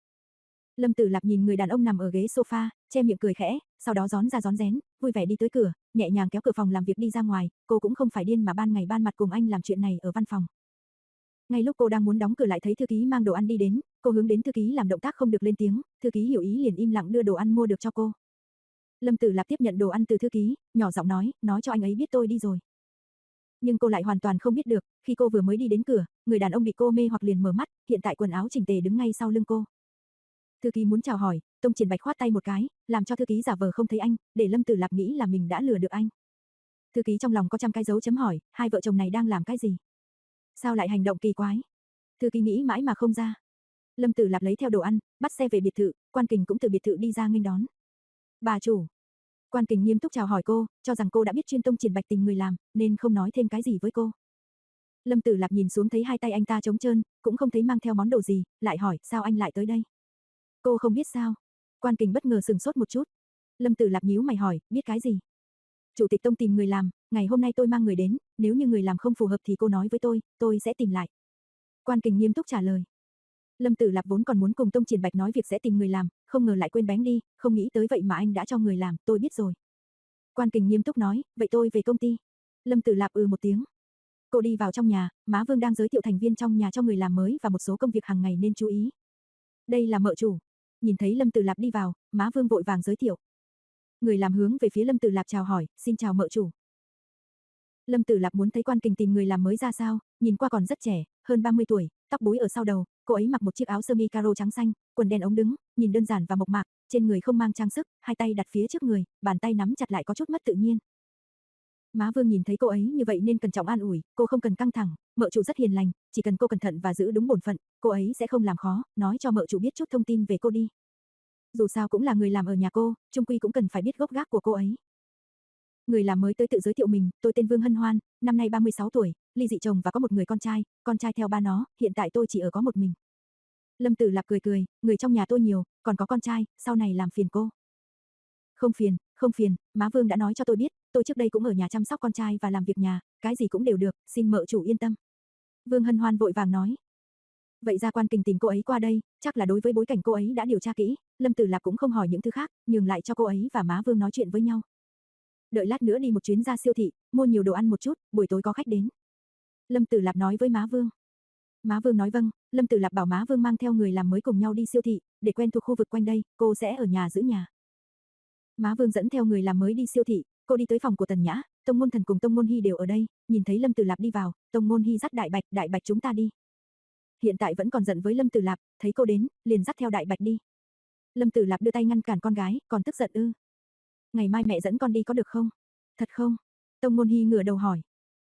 Lâm Tử Lạp nhìn người đàn ông nằm ở ghế sofa, che miệng cười khẽ, sau đó rón ra rón rén, vui vẻ đi tới cửa, nhẹ nhàng kéo cửa phòng làm việc đi ra ngoài, cô cũng không phải điên mà ban ngày ban mặt cùng anh làm chuyện này ở văn phòng. Ngay lúc cô đang muốn đóng cửa lại thấy thư ký mang đồ ăn đi đến, cô hướng đến thư ký làm động tác không được lên tiếng, thư ký hiểu ý liền im lặng đưa đồ ăn mua được cho cô. Lâm Tử Lạp tiếp nhận đồ ăn từ thư ký, nhỏ giọng nói, nói cho anh ấy biết tôi đi rồi. Nhưng cô lại hoàn toàn không biết được, khi cô vừa mới đi đến cửa, người đàn ông bị cô mê hoặc liền mở mắt, hiện tại quần áo chỉnh tề đứng ngay sau lưng cô. Thư ký muốn chào hỏi, Tông Triển Bạch khoát tay một cái, làm cho thư ký giả vờ không thấy anh, để Lâm Tử Lạp nghĩ là mình đã lừa được anh. Thư ký trong lòng có trăm cái dấu chấm hỏi, hai vợ chồng này đang làm cái gì? Sao lại hành động kỳ quái? Thư ký nghĩ mãi mà không ra. Lâm Tử Lạp lấy theo đồ ăn, bắt xe về biệt thự, Quan Kình cũng từ biệt thự đi ra nghênh đón. Bà chủ. Quan Kình nghiêm túc chào hỏi cô, cho rằng cô đã biết chuyên Tông Triển Bạch tình người làm, nên không nói thêm cái gì với cô. Lâm Tử Lạp nhìn xuống thấy hai tay anh ta trống trơn, cũng không thấy mang theo món đồ gì, lại hỏi, sao anh lại tới đây? Cô không biết sao? Quan Kình bất ngờ sừng sốt một chút. Lâm Tử Lạp nhíu mày hỏi, biết cái gì? Chủ tịch Tông tìm người làm, ngày hôm nay tôi mang người đến, nếu như người làm không phù hợp thì cô nói với tôi, tôi sẽ tìm lại. Quan Kình nghiêm túc trả lời. Lâm Tử Lạp vốn còn muốn cùng Tông Triển Bạch nói việc sẽ tìm người làm, không ngờ lại quên bén đi, không nghĩ tới vậy mà anh đã cho người làm, tôi biết rồi. Quan Kình nghiêm túc nói, vậy tôi về công ty. Lâm Tử Lạp ừ một tiếng. Cô đi vào trong nhà, Má Vương đang giới thiệu thành viên trong nhà cho người làm mới và một số công việc hàng ngày nên chú ý. Đây là mợ chủ. Nhìn thấy Lâm Tử Lạp đi vào, Má Vương vội vàng giới thiệu. Người làm hướng về phía Lâm Tử Lạp chào hỏi, xin chào mợ chủ. Lâm Tử Lạp muốn thấy Quan Kình tìm người làm mới ra sao, nhìn qua còn rất trẻ, hơn ba mươi tuổi, tóc búi ở sau đầu, cô ấy mặc một chiếc áo sơ mi caro trắng xanh, quần đen ống đứng, nhìn đơn giản và mộc mạc, trên người không mang trang sức, hai tay đặt phía trước người, bàn tay nắm chặt lại có chút mất tự nhiên. Má Vương nhìn thấy cô ấy như vậy nên cẩn trọng an ủi, cô không cần căng thẳng, mợ chủ rất hiền lành, chỉ cần cô cẩn thận và giữ đúng bổn phận, cô ấy sẽ không làm khó, nói cho mợ chủ biết chút thông tin về cô đi. Dù sao cũng là người làm ở nhà cô, chung quy cũng cần phải biết gốc gác của cô ấy. Người làm mới tới tự giới thiệu mình, tôi tên Vương Hân Hoan, năm nay ba mươi sáu tuổi, ly dị chồng và có một người con trai, con trai theo ba nó, hiện tại tôi chỉ ở có một mình. Lâm Tử Lạp cười cười, người trong nhà tôi nhiều, còn có con trai, sau này làm phiền cô. Không phiền, không phiền, Má Vương đã nói cho tôi biết, tôi trước đây cũng ở nhà chăm sóc con trai và làm việc nhà, cái gì cũng đều được, xin mợ chủ yên tâm. Vương Hân Hoan vội vàng nói. Vậy ra Quan Kình tìm cô ấy qua đây, chắc là đối với bối cảnh cô ấy đã điều tra kỹ, Lâm Tử Lạp cũng không hỏi những thứ khác, nhường lại cho cô ấy và Má Vương nói chuyện với nhau. Đợi lát nữa đi một chuyến ra siêu thị, mua nhiều đồ ăn một chút, buổi tối có khách đến. Lâm Tử Lạp nói với Má Vương. Má Vương nói vâng, Lâm Tử Lạp bảo Má Vương mang theo người làm mới cùng nhau đi siêu thị, để quen thuộc khu vực quanh đây, cô sẽ ở nhà giữ nhà. Má Vương dẫn theo người làm mới đi siêu thị, cô đi tới phòng của Tần Nhã, Tông Ngôn Thần cùng Tông Ngôn Hi đều ở đây, nhìn thấy Lâm Tử Lạp đi vào, Tông Ngôn Hi dắt Đại Bạch, Đại Bạch chúng ta đi. Hiện tại vẫn còn giận với Lâm Tử Lạp, thấy cô đến, liền dắt theo Đại Bạch đi. Lâm Tử Lạp đưa tay ngăn cản con gái, còn tức giận ư? Ngày mai mẹ dẫn con đi có được không? Thật không? Tông Ngôn Hi ngửa đầu hỏi.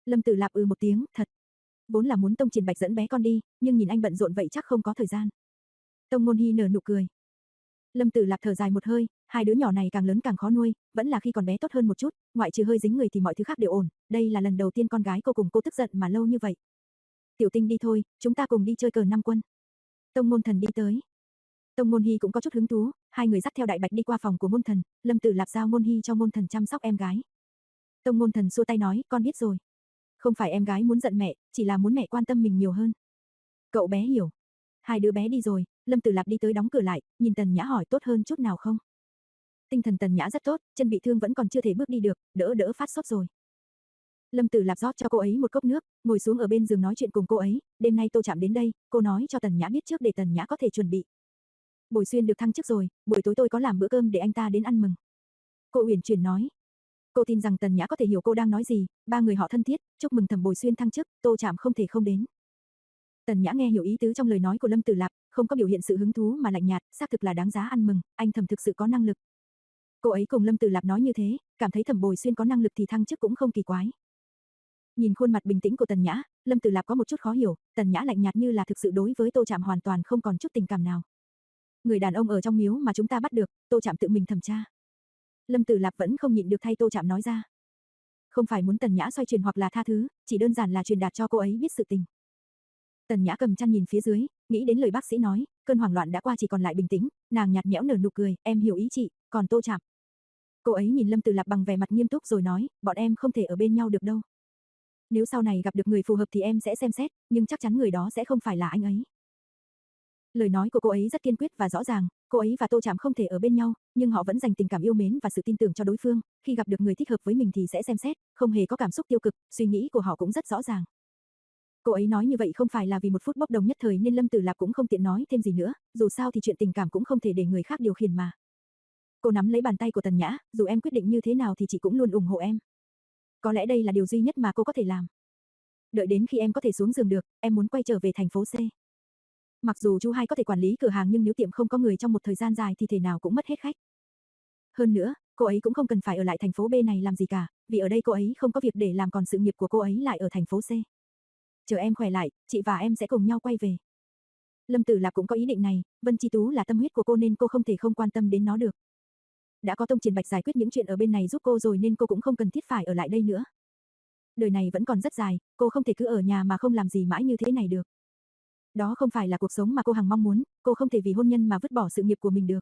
Lâm Tử Lạp ừ một tiếng, thật. Vốn là muốn Tông Triển Bạch dẫn bé con đi, nhưng nhìn anh bận rộn vậy chắc không có thời gian. Tông Ngôn Hi nở nụ cười. Lâm Tử Lạp thở dài một hơi, hai đứa nhỏ này càng lớn càng khó nuôi, vẫn là khi còn bé tốt hơn một chút, ngoại trừ hơi dính người thì mọi thứ khác đều ổn, đây là lần đầu tiên con gái cô cùng cô tức giận mà lâu như vậy. Tiểu Tinh đi thôi, chúng ta cùng đi chơi cờ năm quân. Tông Ngôn Thần đi tới. Tông Ngôn Hi cũng có chút hứng thú, hai người dắt theo Đại Bạch đi qua phòng của Ngôn Thần, Lâm Tử Lạp giao Ngôn Hi cho Ngôn Thần chăm sóc em gái. Tông Ngôn Thần xua tay nói, con biết rồi. Không phải em gái muốn giận mẹ, chỉ là muốn mẹ quan tâm mình nhiều hơn. Cậu bé hiểu. Hai đứa bé đi rồi, Lâm Tử Lạp đi tới đóng cửa lại, nhìn Tần Nhã hỏi tốt hơn chút nào không. Tinh thần Tần Nhã rất tốt, chân bị thương vẫn còn chưa thể bước đi được, đỡ đỡ phát sốt rồi. Lâm Tử Lạp rót cho cô ấy một cốc nước, ngồi xuống ở bên giường nói chuyện cùng cô ấy, đêm nay Tô Trạm đến đây, cô nói cho Tần Nhã biết trước để Tần Nhã có thể chuẩn bị. Bồi Xuyên được thăng chức rồi, buổi tối tôi có làm bữa cơm để anh ta đến ăn mừng. Cô uyển chuyển nói. Cô tin rằng Tần Nhã có thể hiểu cô đang nói gì, ba người họ thân thiết, chúc mừng Thẩm Bồi Xuyên thăng chức, Tô Trạm không thể không đến. Tần Nhã nghe hiểu ý tứ trong lời nói của Lâm Tử Lạp, không có biểu hiện sự hứng thú mà lạnh nhạt, xác thực là đáng giá ăn mừng, anh Thẩm thực sự có năng lực. Cô ấy cùng Lâm Tử Lạp nói như thế, cảm thấy Thẩm Bồi Xuyên có năng lực thì thăng chức cũng không kỳ quái. Nhìn khuôn mặt bình tĩnh của Tần Nhã, Lâm Tử Lạp có một chút khó hiểu, Tần Nhã lạnh nhạt như là thực sự đối với Tô Trạm hoàn toàn không còn chút tình cảm nào. Người đàn ông ở trong miếu mà chúng ta bắt được, Tô Trạm tự mình thẩm tra. Lâm Tử Lạp vẫn không nhịn được thay Tô Trạm nói ra. Không phải muốn Tần Nhã xoay chuyển hoặc là tha thứ, chỉ đơn giản là truyền đạt cho cô ấy biết sự tình. Tần Nhã cầm chăn nhìn phía dưới, nghĩ đến lời bác sĩ nói, cơn hoảng loạn đã qua chỉ còn lại bình tĩnh, nàng nhạt nhẽo nở nụ cười, em hiểu ý chị, còn Tô Trạm. Cô ấy nhìn Lâm Tử Lạp bằng vẻ mặt nghiêm túc rồi nói, bọn em không thể ở bên nhau được đâu. Nếu sau này gặp được người phù hợp thì em sẽ xem xét, nhưng chắc chắn người đó sẽ không phải là anh ấy. Lời nói của cô ấy rất kiên quyết và rõ ràng, cô ấy và Tô Trạm không thể ở bên nhau, nhưng họ vẫn dành tình cảm yêu mến và sự tin tưởng cho đối phương, khi gặp được người thích hợp với mình thì sẽ xem xét, không hề có cảm xúc tiêu cực, suy nghĩ của họ cũng rất rõ ràng. Cô ấy nói như vậy không phải là vì một phút bốc đồng nhất thời nên Lâm Tử Lạp cũng không tiện nói thêm gì nữa, dù sao thì chuyện tình cảm cũng không thể để người khác điều khiển mà. Cô nắm lấy bàn tay của Tần Nhã, dù em quyết định như thế nào thì chị cũng luôn ủng hộ em. Có lẽ đây là điều duy nhất mà cô có thể làm. Đợi đến khi em có thể xuống giường được, em muốn quay trở về thành phố C. Mặc dù chú hai có thể quản lý cửa hàng nhưng nếu tiệm không có người trong một thời gian dài thì thể nào cũng mất hết khách. Hơn nữa, cô ấy cũng không cần phải ở lại thành phố B này làm gì cả, vì ở đây cô ấy không có việc để làm còn sự nghiệp của cô ấy lại ở thành phố C. Chờ em khỏe lại, chị và em sẽ cùng nhau quay về. Lâm Tử Lạp cũng có ý định này, Vân Chi Tú là tâm huyết của cô nên cô không thể không quan tâm đến nó được. Đã có Tông Triển Bạch giải quyết những chuyện ở bên này giúp cô rồi nên cô cũng không cần thiết phải ở lại đây nữa. Đời này vẫn còn rất dài, cô không thể cứ ở nhà mà không làm gì mãi như thế này được. Đó không phải là cuộc sống mà cô hằng mong muốn, cô không thể vì hôn nhân mà vứt bỏ sự nghiệp của mình được.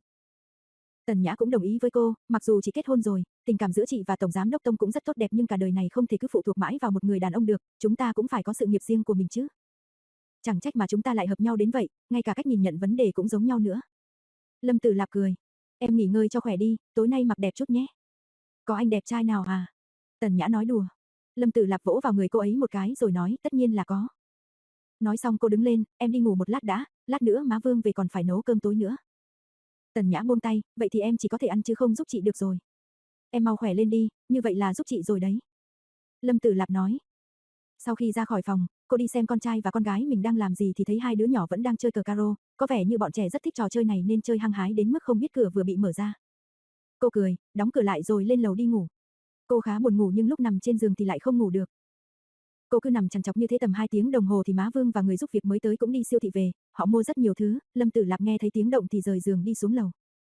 Tần Nhã cũng đồng ý với cô, mặc dù chị kết hôn rồi, tình cảm giữa chị và Tổng Giám Đốc Tông cũng rất tốt đẹp nhưng cả đời này không thể cứ phụ thuộc mãi vào một người đàn ông được, chúng ta cũng phải có sự nghiệp riêng của mình chứ. Chẳng trách mà chúng ta lại hợp nhau đến vậy, ngay cả cách nhìn nhận vấn đề cũng giống nhau nữa. Lâm Tử Lạp cười, em nghỉ ngơi cho khỏe đi, tối nay mặc đẹp chút nhé. Có anh đẹp trai nào à? Tần Nhã nói đùa. Lâm Tử Lạp vỗ vào người cô ấy một cái rồi nói, tất nhiên là có. Nói xong cô đứng lên, em đi ngủ một lát đã, lát nữa má Vương về còn phải nấu cơm tối nữa. Tần Nhã buông tay, vậy thì em chỉ có thể ăn chứ không giúp chị được rồi. Em mau khỏe lên đi, như vậy là giúp chị rồi đấy. Lâm Tử Lạp nói. Sau khi ra khỏi phòng, cô đi xem con trai và con gái mình đang làm gì thì thấy hai đứa nhỏ vẫn đang chơi cờ caro, có vẻ như bọn trẻ rất thích trò chơi này nên chơi hăng hái đến mức không biết cửa vừa bị mở ra. Cô cười, đóng cửa lại rồi lên lầu đi ngủ. Cô khá buồn ngủ nhưng lúc nằm trên giường thì lại không ngủ được. Cô cứ nằm chằn chọc như thế tầm hai tiếng đồng hồ thì má Vương và người giúp việc mới tới cũng đi siêu thị về, họ mua rất nhiều thứ, Lâm Tử Lạp nghe thấy tiếng động thì rời giường đi xuống lầu.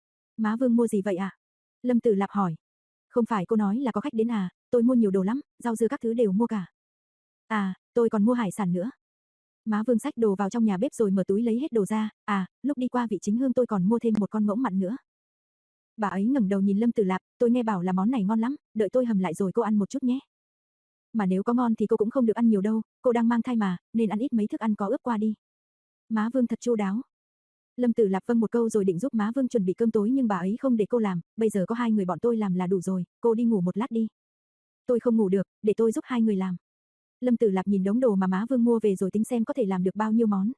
Má Vương mua gì vậy ạ? À? Lâm Tử Lạp hỏi. Không phải cô nói là có khách đến à, tôi mua nhiều đồ lắm, rau dưa các thứ đều mua cả. À, tôi còn mua hải sản nữa. Má Vương xách đồ vào trong nhà bếp rồi mở túi lấy hết đồ ra, à, lúc đi qua vị chính hương tôi còn mua thêm một con ngỗng mặn nữa. Bà ấy ngẩng đầu nhìn Lâm Tử Lạp, tôi nghe bảo là món này ngon lắm, đợi tôi hầm lại rồi cô ăn một chút nhé. Mà nếu có ngon thì cô cũng không được ăn nhiều đâu, cô đang mang thai mà, nên ăn ít mấy thức ăn có ướp qua đi. Má Vương thật chu đáo. Lâm Tử Lạp vâng một câu rồi định giúp má Vương chuẩn bị cơm tối nhưng bà ấy không để cô làm, bây giờ có hai người bọn tôi làm là đủ rồi, cô đi ngủ một lát đi. Tôi không ngủ được, để tôi giúp hai người làm. Lâm Tử Lạp nhìn đống đồ mà má Vương mua về rồi tính xem có thể làm được bao nhiêu món.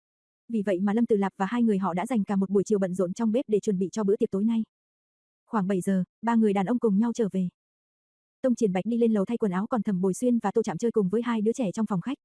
Vì vậy mà Lâm Tử Lạp và hai người họ đã dành cả một buổi chiều bận rộn trong bếp để chuẩn bị cho bữa tiệc tối nay. Khoảng bảy giờ, ba người đàn ông cùng nhau trở về. Tông Triển Bạch đi lên lầu thay quần áo còn Thẩm Bồi Xuyên và Tô Trạm chơi cùng với hai đứa trẻ trong phòng khách.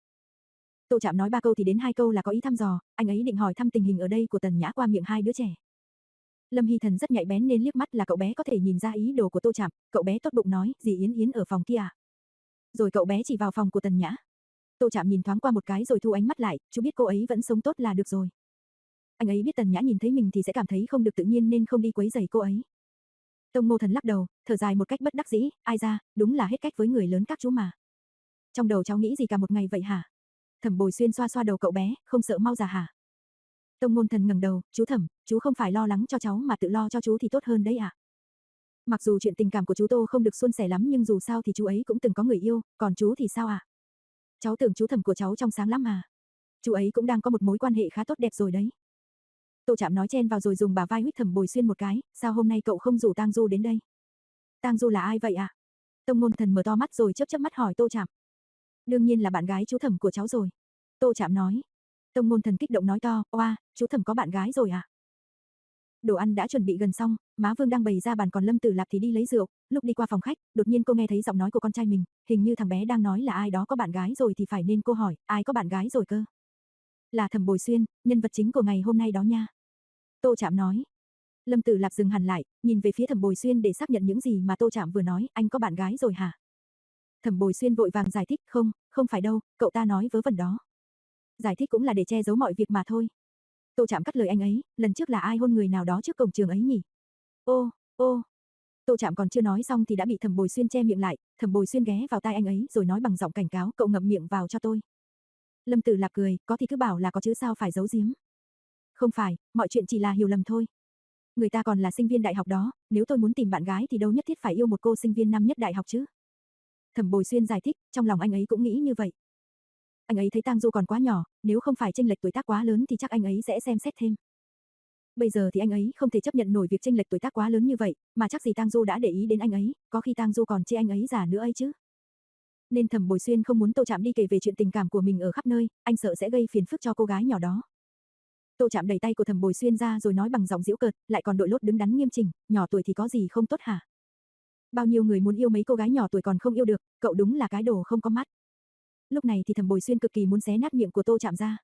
Tô Trạm nói ba câu thì đến hai câu là có ý thăm dò, anh ấy định hỏi thăm tình hình ở đây của Tần Nhã qua miệng hai đứa trẻ. Lâm Hy Thần rất nhạy bén nên liếc mắt là cậu bé có thể nhìn ra ý đồ của Tô Trạm, cậu bé tốt bụng nói, dì Yến Yến ở phòng kia à? Rồi cậu bé chỉ vào phòng của Tần Nhã. Tô Trạm nhìn thoáng qua một cái rồi thu ánh mắt lại, chú biết cô ấy vẫn sống tốt là được rồi. Anh ấy biết Tần Nhã nhìn thấy mình thì sẽ cảm thấy không được tự nhiên nên không đi quấy rầy cô ấy. Tông Ngô Thần lắc đầu, thở dài một cách bất đắc dĩ, ai ra, đúng là hết cách với người lớn các chú mà. Trong đầu cháu nghĩ gì cả một ngày vậy hả? Thẩm Bồi Xuyên xoa xoa đầu cậu bé, không sợ mau già hả? Tông Ngôn Thần ngẩng đầu, chú Thẩm, chú không phải lo lắng cho cháu mà tự lo cho chú thì tốt hơn đấy ạ. À? Mặc dù chuyện tình cảm của chú Tô không được suôn sẻ lắm nhưng dù sao thì chú ấy cũng từng có người yêu, còn chú thì sao ạ? À? Cháu tưởng chú Thẩm của cháu trong sáng lắm mà. Chú ấy cũng đang có một mối quan hệ khá tốt đẹp rồi đấy. Tô Trạm nói chen vào rồi dùng bả vai huých Thẩm Bồi Xuyên một cái, sao hôm nay cậu không rủ Tang Du đến đây? Tang Du là ai vậy ạ? À? Tông Ngôn Thần mở to mắt rồi chớp chớp mắt hỏi Tô Trạm. Đương nhiên là bạn gái chú Thẩm của cháu rồi. Tô Trạm nói. Tông Ngôn Thần kích động nói to, oa, chú Thẩm có bạn gái rồi à? Đồ ăn đã chuẩn bị gần xong, má Vương đang bày ra bàn còn Lâm Tử Lạp thì đi lấy rượu, lúc đi qua phòng khách, đột nhiên cô nghe thấy giọng nói của con trai mình, hình như thằng bé đang nói là ai đó có bạn gái rồi thì phải nên cô hỏi, ai có bạn gái rồi cơ? Là Thẩm Bồi Xuyên, nhân vật chính của ngày hôm nay đó nha. Tô Trạm nói. Lâm Tử Lạp dừng hẳn lại, nhìn về phía Thẩm Bồi Xuyên để xác nhận những gì mà Tô Trạm vừa nói, anh có bạn gái rồi hả? Thẩm Bồi Xuyên vội vàng giải thích, không, không phải đâu, cậu ta nói vớ vẩn đó. Giải thích cũng là để che giấu mọi việc mà thôi. Tô Trạm cắt lời anh ấy, lần trước là ai hôn người nào đó trước cổng trường ấy nhỉ? Ô, ô. Tô Trạm còn chưa nói xong thì đã bị Thẩm Bồi Xuyên che miệng lại, Thẩm Bồi Xuyên ghé vào tai anh ấy rồi nói bằng giọng cảnh cáo, cậu ngậm miệng vào cho tôi. Lâm Tử Lạp cười, có thì cứ bảo là có chứ sao phải giấu giếm. Không phải, mọi chuyện chỉ là hiểu lầm thôi. Người ta còn là sinh viên đại học đó, nếu tôi muốn tìm bạn gái thì đâu nhất thiết phải yêu một cô sinh viên năm nhất đại học chứ. Thẩm Bồi Xuyên giải thích, trong lòng anh ấy cũng nghĩ như vậy. Anh ấy thấy Tang Du còn quá nhỏ, nếu không phải chênh lệch tuổi tác quá lớn thì chắc anh ấy sẽ xem xét thêm. Bây giờ thì anh ấy không thể chấp nhận nổi việc chênh lệch tuổi tác quá lớn như vậy, mà chắc gì Tang Du đã để ý đến anh ấy, có khi Tang Du còn chê anh ấy già nữa ấy chứ. Nên Thẩm Bồi Xuyên không muốn Tô Trạm đi kể về chuyện tình cảm của mình ở khắp nơi, anh sợ sẽ gây phiền phức cho cô gái nhỏ đó. Tô Trạm đẩy tay của Thẩm Bồi Xuyên ra rồi nói bằng giọng giễu cợt, lại còn đội lốt đứng đắn nghiêm chỉnh, nhỏ tuổi thì có gì không tốt hả? Bao nhiêu người muốn yêu mấy cô gái nhỏ tuổi còn không yêu được, cậu đúng là cái đồ không có mắt. Lúc này thì Thẩm Bồi Xuyên cực kỳ muốn xé nát miệng của Tô Trạm ra.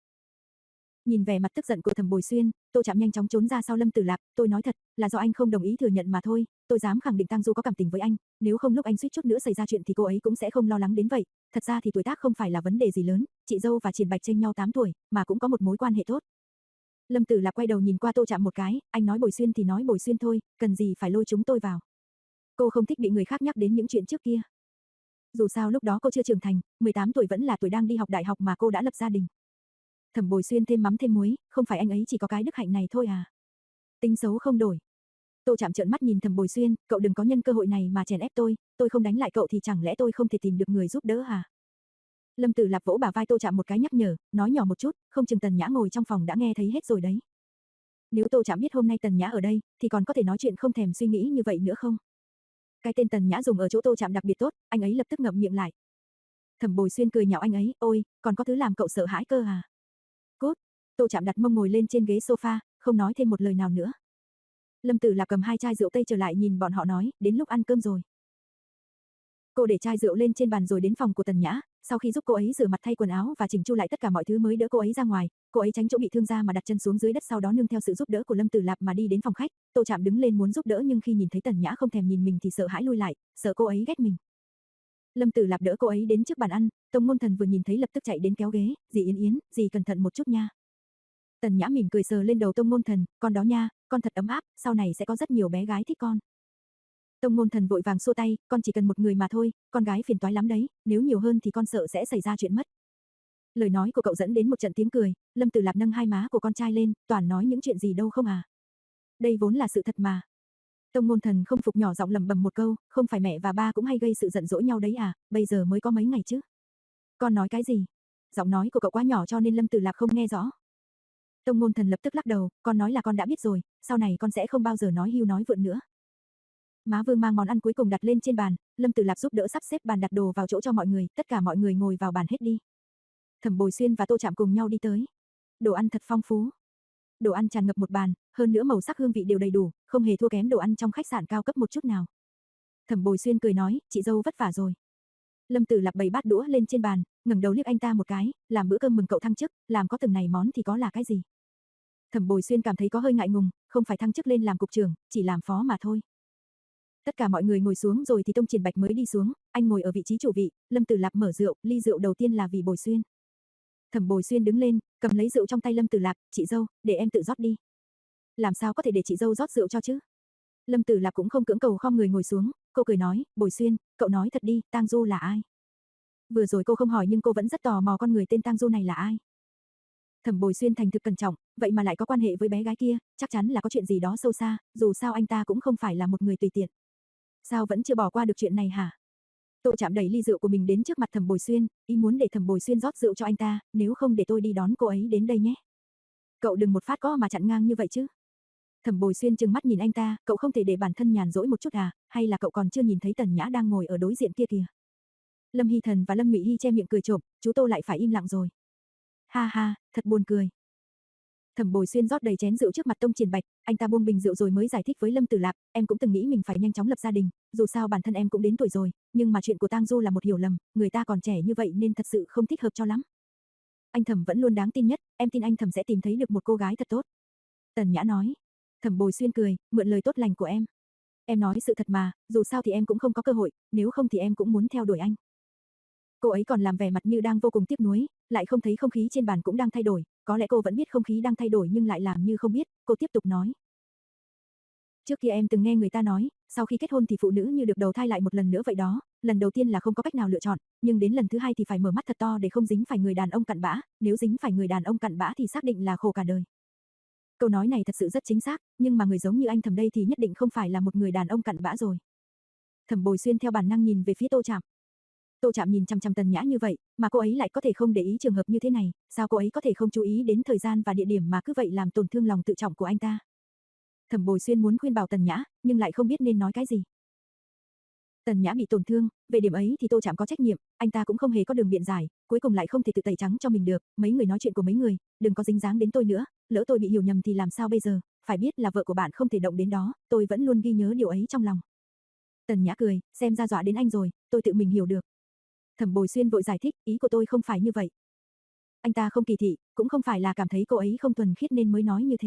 Nhìn vẻ mặt tức giận của Thẩm Bồi Xuyên, Tô Trạm nhanh chóng trốn ra sau Lâm Tử Lạp, tôi nói thật, là do anh không đồng ý thừa nhận mà thôi, tôi dám khẳng định Tang Du có cảm tình với anh, nếu không lúc anh suýt chút nữa xảy ra chuyện thì cô ấy cũng sẽ không lo lắng đến vậy, thật ra thì tuổi tác không phải là vấn đề gì lớn, chị dâu và Triển Bạch chênh nhau tám tuổi, mà cũng có một mối quan hệ tốt. Lâm Tử Lạp quay đầu nhìn qua Tô Trạm một cái, anh nói Bồi Xuyên thì nói Bồi Xuyên thôi, cần gì phải lôi chúng tôi vào. Cô không thích bị người khác nhắc đến những chuyện trước kia. Dù sao lúc đó cô chưa trưởng thành, mười tám tuổi vẫn là tuổi đang đi học đại học mà cô đã lập gia đình. Thẩm Bồi Xuyên thêm mắm thêm muối, không phải anh ấy chỉ có cái đức hạnh này thôi à? Tính xấu không đổi. Tô Trạm trợn mắt nhìn Thẩm Bồi Xuyên, cậu đừng có nhân cơ hội này mà chèn ép tôi, tôi không đánh lại cậu thì chẳng lẽ tôi không thể tìm được người giúp đỡ à? Lâm Tử Lạp vỗ bả vai Tô Trạm một cái nhắc nhở, nói nhỏ một chút, không chừng Tần Nhã ngồi trong phòng đã nghe thấy hết rồi đấy. Nếu Tô Trạm biết hôm nay Tần Nhã ở đây, thì còn có thể nói chuyện không thèm suy nghĩ như vậy nữa không? Cái tên Tần Nhã dùng ở chỗ Tô Trạm đặc biệt tốt, anh ấy lập tức ngậm miệng lại. Thẩm Bồi Xuyên cười nhạo anh ấy, ôi, còn có thứ làm cậu sợ hãi cơ à? Cút. Tô Trạm đặt mông ngồi lên trên ghế sofa, không nói thêm một lời nào nữa. Lâm Tử Lạp cầm hai chai rượu tây trở lại nhìn bọn họ nói, đến lúc ăn cơm rồi. Cô để chai rượu lên trên bàn rồi đến phòng của Tần Nhã, sau khi giúp cô ấy rửa mặt thay quần áo và chỉnh chu lại tất cả mọi thứ mới đỡ cô ấy ra ngoài, cô ấy tránh chỗ bị thương ra mà đặt chân xuống dưới đất sau đó nương theo sự giúp đỡ của Lâm Tử Lạp mà đi đến phòng khách, Tô Trạm đứng lên muốn giúp đỡ nhưng khi nhìn thấy Tần Nhã không thèm nhìn mình thì sợ hãi lui lại, sợ cô ấy ghét mình. Lâm Tử Lạp đỡ cô ấy đến trước bàn ăn, Tông Ngôn Thần vừa nhìn thấy lập tức chạy đến kéo ghế, "Dì Yến Yến, dì cẩn thận một chút nha." Tần Nhã mỉm cười sờ lên đầu Tông Ngôn Thần, "Con đó nha, con thật ấm áp, sau này sẽ có rất nhiều bé gái thích con." Tông Ngôn Thần vội vàng xua tay, "Con chỉ cần một người mà thôi, con gái phiền toái lắm đấy, nếu nhiều hơn thì con sợ sẽ xảy ra chuyện mất." Lời nói của cậu dẫn đến một trận tiếng cười, Lâm Tử Lạp nâng hai má của con trai lên, "Toàn nói những chuyện gì đâu không à? Đây vốn là sự thật mà." Tông Ngôn Thần không phục nhỏ giọng lẩm bẩm một câu, "Không phải mẹ và ba cũng hay gây sự giận dỗi nhau đấy à, bây giờ mới có mấy ngày chứ." "Con nói cái gì?" Giọng nói của cậu quá nhỏ cho nên Lâm Tử Lạp không nghe rõ. Tông Ngôn Thần lập tức lắc đầu, "Con nói là con đã biết rồi, sau này con sẽ không bao giờ nói hưu nói vượn nữa." Má Vương mang món ăn cuối cùng đặt lên trên bàn, Lâm Tử Lạp giúp đỡ sắp xếp bàn đặt đồ vào chỗ cho mọi người, tất cả mọi người ngồi vào bàn hết đi. Thẩm Bồi Xuyên và Tô Trạm cùng nhau đi tới. Đồ ăn thật phong phú. Đồ ăn tràn ngập một bàn, hơn nữa màu sắc hương vị đều đầy đủ, không hề thua kém đồ ăn trong khách sạn cao cấp một chút nào. Thẩm Bồi Xuyên cười nói, "Chị dâu vất vả rồi." Lâm Tử Lạp bày bát đũa lên trên bàn, ngẩng đầu liếc anh ta một cái, "Làm bữa cơm mừng cậu thăng chức, làm có từng này món thì có là cái gì?" Thẩm Bồi Xuyên cảm thấy có hơi ngại ngùng, không phải thăng chức lên làm cục trưởng, chỉ làm phó mà thôi. Tất cả mọi người ngồi xuống rồi thì Tông Triển Bạch mới đi xuống, anh ngồi ở vị trí chủ vị, Lâm Tử Lạp mở rượu, ly rượu đầu tiên là vì Bồi Xuyên. Thẩm Bồi Xuyên đứng lên, cầm lấy rượu trong tay Lâm Tử Lạp, "Chị dâu, để em tự rót đi." "Làm sao có thể để chị dâu rót rượu cho chứ?" Lâm Tử Lạp cũng không cưỡng cầu khom người ngồi xuống, cô cười nói, "Bồi Xuyên, cậu nói thật đi, Tang Du là ai?" Vừa rồi cô không hỏi nhưng cô vẫn rất tò mò con người tên Tang Du này là ai. Thẩm Bồi Xuyên thành thực cẩn trọng, vậy mà lại có quan hệ với bé gái kia, chắc chắn là có chuyện gì đó sâu xa, dù sao anh ta cũng không phải là một người tùy tiện. Sao vẫn chưa bỏ qua được chuyện này hả? Tô Trạm đẩy ly rượu của mình đến trước mặt Thẩm Bồi Xuyên, ý muốn để Thẩm Bồi Xuyên rót rượu cho anh ta, nếu không để tôi đi đón cô ấy đến đây nhé. Cậu đừng một phát có mà chặn ngang như vậy chứ. Thẩm Bồi Xuyên trừng mắt nhìn anh ta, cậu không thể để bản thân nhàn rỗi một chút à, hay là cậu còn chưa nhìn thấy Tần Nhã đang ngồi ở đối diện kia kìa. Lâm Hy Thần và Lâm Ngụy Hy che miệng cười trộm, chú Tô lại phải im lặng rồi. Ha ha, thật buồn cười. Thẩm Bồi Xuyên rót đầy chén rượu trước mặt Tông Triển Bạch, anh ta buông bình rượu rồi mới giải thích với Lâm Tử Lạp, em cũng từng nghĩ mình phải nhanh chóng lập gia đình, dù sao bản thân em cũng đến tuổi rồi, nhưng mà chuyện của Tang Du là một hiểu lầm, người ta còn trẻ như vậy nên thật sự không thích hợp cho lắm. Anh Thẩm vẫn luôn đáng tin nhất, em tin anh Thẩm sẽ tìm thấy được một cô gái thật tốt. Tần Nhã nói. Thẩm Bồi Xuyên cười, mượn lời tốt lành của em. Em nói sự thật mà, dù sao thì em cũng không có cơ hội, nếu không thì em cũng muốn theo đuổi anh. Cô ấy còn làm vẻ mặt như đang vô cùng tiếc nuối, lại không thấy không khí trên bàn cũng đang thay đổi, có lẽ cô vẫn biết không khí đang thay đổi nhưng lại làm như không biết, cô tiếp tục nói. Trước kia em từng nghe người ta nói, sau khi kết hôn thì phụ nữ như được đầu thai lại một lần nữa vậy đó, lần đầu tiên là không có cách nào lựa chọn, nhưng đến lần thứ hai thì phải mở mắt thật to để không dính phải người đàn ông cặn bã, nếu dính phải người đàn ông cặn bã thì xác định là khổ cả đời. Câu nói này thật sự rất chính xác, nhưng mà người giống như anh Thẩm đây thì nhất định không phải là một người đàn ông cặn bã rồi. Thẩm Bồi Xuyên theo bản năng nhìn về phía Tô Trạm. Tô Trạm nhìn chằm chằm Tần Nhã như vậy, mà cô ấy lại có thể không để ý trường hợp như thế này, sao cô ấy có thể không chú ý đến thời gian và địa điểm mà cứ vậy làm tổn thương lòng tự trọng của anh ta. Thẩm Bồi Xuyên muốn khuyên bảo Tần Nhã, nhưng lại không biết nên nói cái gì. Tần Nhã bị tổn thương, về điểm ấy thì Tô Trạm có trách nhiệm, anh ta cũng không hề có đường biện giải, cuối cùng lại không thể tự tẩy trắng cho mình được, mấy người nói chuyện của mấy người, đừng có dính dáng đến tôi nữa, lỡ tôi bị hiểu nhầm thì làm sao bây giờ, phải biết là vợ của bạn không thể động đến đó, tôi vẫn luôn ghi nhớ điều ấy trong lòng. Tần Nhã cười, xem ra dọa đến anh rồi, tôi tự mình hiểu được. Thẩm Bồi Xuyên vội giải thích, ý của tôi không phải như vậy. Anh ta không kỳ thị, cũng không phải là cảm thấy cô ấy không thuần khiết nên mới nói như thế.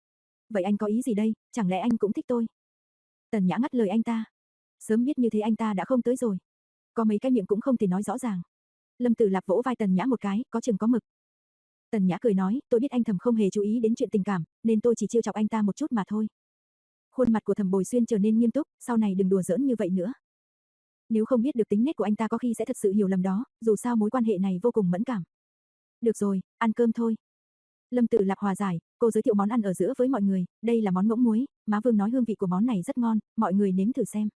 Vậy anh có ý gì đây, chẳng lẽ anh cũng thích tôi? Tần Nhã ngắt lời anh ta. Sớm biết như thế anh ta đã không tới rồi. Có mấy cái miệng cũng không thể nói rõ ràng. Lâm Tử Lạp vỗ vai Tần Nhã một cái, có chừng có mực. Tần Nhã cười nói, tôi biết anh Thẩm không hề chú ý đến chuyện tình cảm, nên tôi chỉ trêu chọc anh ta một chút mà thôi. Khuôn mặt của Thẩm Bồi Xuyên trở nên nghiêm túc, sau này đừng đùa giỡn như vậy nữa. Nếu không biết được tính nết của anh ta có khi sẽ thật sự hiểu lầm đó, dù sao mối quan hệ này vô cùng mẫn cảm. Được rồi, ăn cơm thôi. Lâm Tử Lạp hòa giải, cô giới thiệu món ăn ở giữa với mọi người, đây là món ngỗng muối, má Vương nói hương vị của món này rất ngon, mọi người nếm thử xem.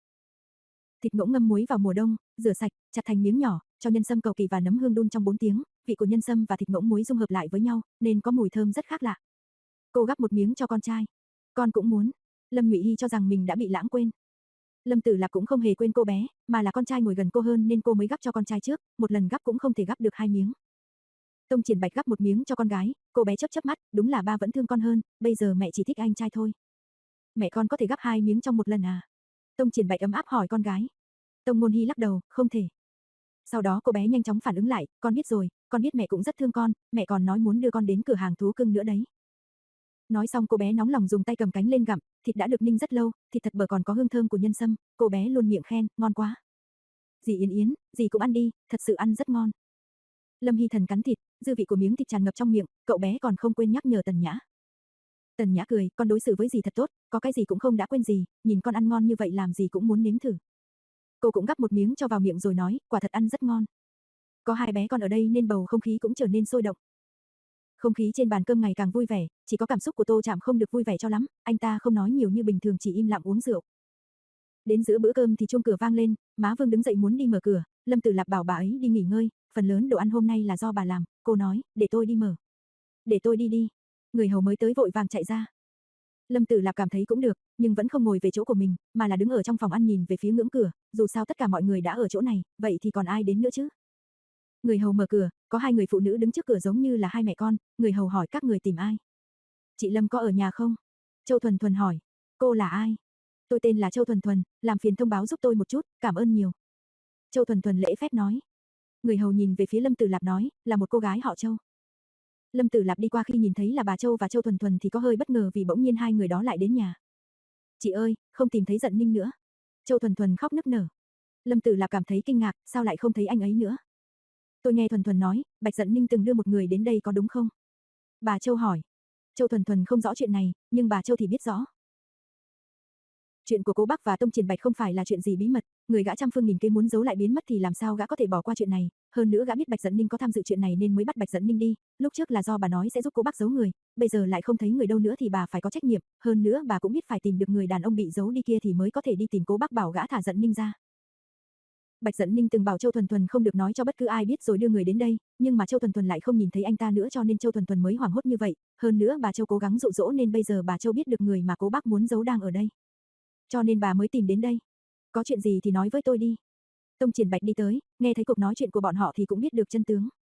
Thịt ngỗng ngâm muối vào mùa đông, rửa sạch, chặt thành miếng nhỏ, cho nhân sâm cầu kỳ và nấm hương đun trong bốn tiếng, vị của nhân sâm và thịt ngỗng muối dung hợp lại với nhau, nên có mùi thơm rất khác lạ. Cô gắp một miếng cho con trai. Con cũng muốn. Lâm Ngụy Hy cho rằng mình đã bị lãng quên. Lâm Tử Lạp cũng không hề quên cô bé, mà là con trai ngồi gần cô hơn nên cô mới gắp cho con trai trước, một lần gắp cũng không thể gắp được hai miếng. Tông Triển Bạch gắp một miếng cho con gái, cô bé chớp chớp mắt, đúng là ba vẫn thương con hơn, bây giờ mẹ chỉ thích anh trai thôi. Mẹ con có thể gắp hai miếng trong một lần à? Tông Triển Bạch ấm áp hỏi con gái. Tông Ngôn Hy lắc đầu, không thể. Sau đó cô bé nhanh chóng phản ứng lại, con biết rồi, con biết mẹ cũng rất thương con, mẹ còn nói muốn đưa con đến cửa hàng thú cưng nữa đấy. Nói xong cô bé nóng lòng dùng tay cầm cánh lên gặm, thịt đã được ninh rất lâu, thịt thật bở còn có hương thơm của nhân sâm, cô bé luôn miệng khen, ngon quá. Dì Yến Yến, dì cũng ăn đi, thật sự ăn rất ngon. Lâm Hy Thần cắn thịt, dư vị của miếng thịt tràn ngập trong miệng, cậu bé còn không quên nhắc nhở Tần Nhã. Tần Nhã cười, con đối xử với dì thật tốt, có cái gì cũng không đã quên dì, nhìn con ăn ngon như vậy làm gì cũng muốn nếm thử. Cô cũng gắp một miếng cho vào miệng rồi nói, quả thật ăn rất ngon. Có hai bé con ở đây nên bầu không khí cũng trở nên sôi động. Không khí trên bàn cơm ngày càng vui vẻ, chỉ có cảm xúc của Tô Trạm không được vui vẻ cho lắm, anh ta không nói nhiều như bình thường chỉ im lặng uống rượu. Đến giữa bữa cơm thì chuông cửa vang lên, má Vương đứng dậy muốn đi mở cửa, Lâm Tử Lạp bảo bà ấy đi nghỉ ngơi, phần lớn đồ ăn hôm nay là do bà làm, cô nói, để tôi đi mở. Để tôi đi đi. Người hầu mới tới vội vàng chạy ra. Lâm Tử Lạp cảm thấy cũng được, nhưng vẫn không ngồi về chỗ của mình, mà là đứng ở trong phòng ăn nhìn về phía ngưỡng cửa, dù sao tất cả mọi người đã ở chỗ này, vậy thì còn ai đến nữa chứ? Người hầu mở cửa, có hai người phụ nữ đứng trước cửa giống như là hai mẹ con, người hầu hỏi các người tìm ai? Chị Lâm có ở nhà không? Châu Thuần Thuần hỏi, cô là ai? Tôi tên là Châu Thuần Thuần, làm phiền thông báo giúp tôi một chút, cảm ơn nhiều. Châu Thuần Thuần lễ phép nói. Người hầu nhìn về phía Lâm Tử Lạp nói, là một cô gái họ Châu. Lâm Tử Lạp đi qua khi nhìn thấy là bà Châu và Châu Thuần Thuần thì có hơi bất ngờ vì bỗng nhiên hai người đó lại đến nhà. Chị ơi, không tìm thấy Dận Ninh nữa. Châu Thuần Thuần khóc nức nở. Lâm Tử Lạp cảm thấy kinh ngạc, sao lại không thấy anh ấy nữa? Tôi nghe Thuần Thuần nói, Bạch Dận Ninh từng đưa một người đến đây có đúng không? Bà Châu hỏi. Châu Thuần Thuần không rõ chuyện này, nhưng bà Châu thì biết rõ. Chuyện của Cố Bắc và Tông Triển Bạch không phải là chuyện gì bí mật, người gã trăm phương nghìn kế muốn giấu lại biến mất thì làm sao gã có thể bỏ qua chuyện này, hơn nữa gã biết Bạch Dận Ninh có tham dự chuyện này nên mới bắt Bạch Dận Ninh đi, lúc trước là do bà nói sẽ giúp Cố Bắc giấu người, bây giờ lại không thấy người đâu nữa thì bà phải có trách nhiệm, hơn nữa bà cũng biết phải tìm được người đàn ông bị giấu đi kia thì mới có thể đi tìm Cố Bắc bảo gã thả Dận Ninh ra. Bạch Dận Ninh từng bảo Châu Thuần Thuần không được nói cho bất cứ ai biết rồi đưa người đến đây, nhưng mà Châu Thuần Thuần lại không nhìn thấy anh ta nữa cho nên Châu Thuần Thuần mới hoảng hốt như vậy, hơn nữa bà Châu cố gắng dụ dỗ nên bây giờ bà Châu biết được người mà Cố Bắc muốn giấu đang ở đây. Cho nên bà mới tìm đến đây. Có chuyện gì thì nói với tôi đi. Tông Triển Bạch đi tới, nghe thấy cuộc nói chuyện của bọn họ thì cũng biết được chân tướng.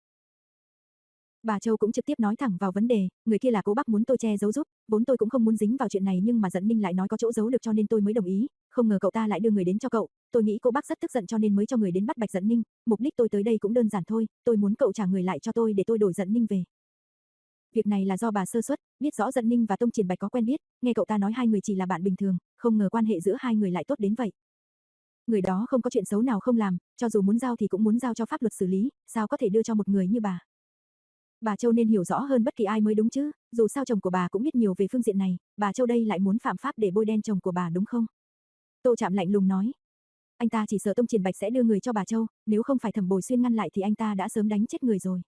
Bà Châu cũng trực tiếp nói thẳng vào vấn đề, người kia là Cố Bắc muốn tôi che giấu giúp, vốn tôi cũng không muốn dính vào chuyện này nhưng mà Dận Ninh lại nói có chỗ giấu được cho nên tôi mới đồng ý, không ngờ cậu ta lại đưa người đến cho cậu, tôi nghĩ Cố Bắc rất tức giận cho nên mới cho người đến bắt Bạch Dận Ninh, mục đích tôi tới đây cũng đơn giản thôi, tôi muốn cậu trả người lại cho tôi để tôi đổi Dận Ninh về. Việc này là do bà sơ suất, biết rõ Dận Ninh và Tông Triển Bạch có quen biết, nghe cậu ta nói hai người chỉ là bạn bình thường, không ngờ quan hệ giữa hai người lại tốt đến vậy. Người đó không có chuyện xấu nào không làm, cho dù muốn giao thì cũng muốn giao cho pháp luật xử lý, sao có thể đưa cho một người như bà. Bà Châu nên hiểu rõ hơn bất kỳ ai mới đúng chứ, dù sao chồng của bà cũng biết nhiều về phương diện này, bà Châu đây lại muốn phạm pháp để bôi đen chồng của bà đúng không? Tô Trạm lạnh lùng nói. Anh ta chỉ sợ Tông Triển Bạch sẽ đưa người cho bà Châu, nếu không phải Thẩm Bồi Xuyên ngăn lại thì anh ta đã sớm đánh chết người rồi.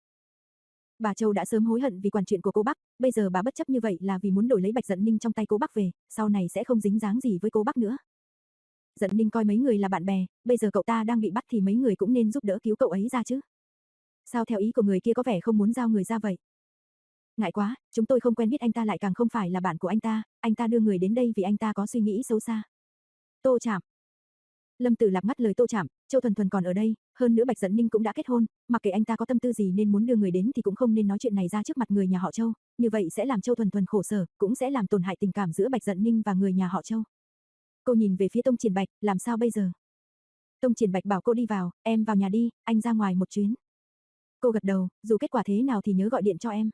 Bà Châu đã sớm hối hận vì quản chuyện của Cố Bắc, bây giờ bà bất chấp như vậy là vì muốn đổi lấy Bạch Dận Ninh trong tay Cố Bắc về, sau này sẽ không dính dáng gì với Cố Bắc nữa. Dận Ninh coi mấy người là bạn bè, bây giờ cậu ta đang bị bắt thì mấy người cũng nên giúp đỡ cứu cậu ấy ra chứ. Sao theo ý của người kia có vẻ không muốn giao người ra vậy? Ngại quá, chúng tôi không quen biết anh ta lại càng không phải là bạn của anh ta, anh ta đưa người đến đây vì anh ta có suy nghĩ xấu xa. Tô Trạm. Lâm Tử Lạp ngắt lời Tô Trạm, Châu Thuần Thuần còn ở đây, hơn nữa Bạch Dận Ninh cũng đã kết hôn, mặc kệ anh ta có tâm tư gì nên muốn đưa người đến thì cũng không nên nói chuyện này ra trước mặt người nhà họ Châu, như vậy sẽ làm Châu Thuần Thuần khổ sở, cũng sẽ làm tổn hại tình cảm giữa Bạch Dận Ninh và người nhà họ Châu. Cô nhìn về phía Tông Triển Bạch, làm sao bây giờ? Tông Triển Bạch bảo cô đi vào, em vào nhà đi, anh ra ngoài một chuyến. Cô gật đầu, dù kết quả thế nào thì nhớ gọi điện cho em.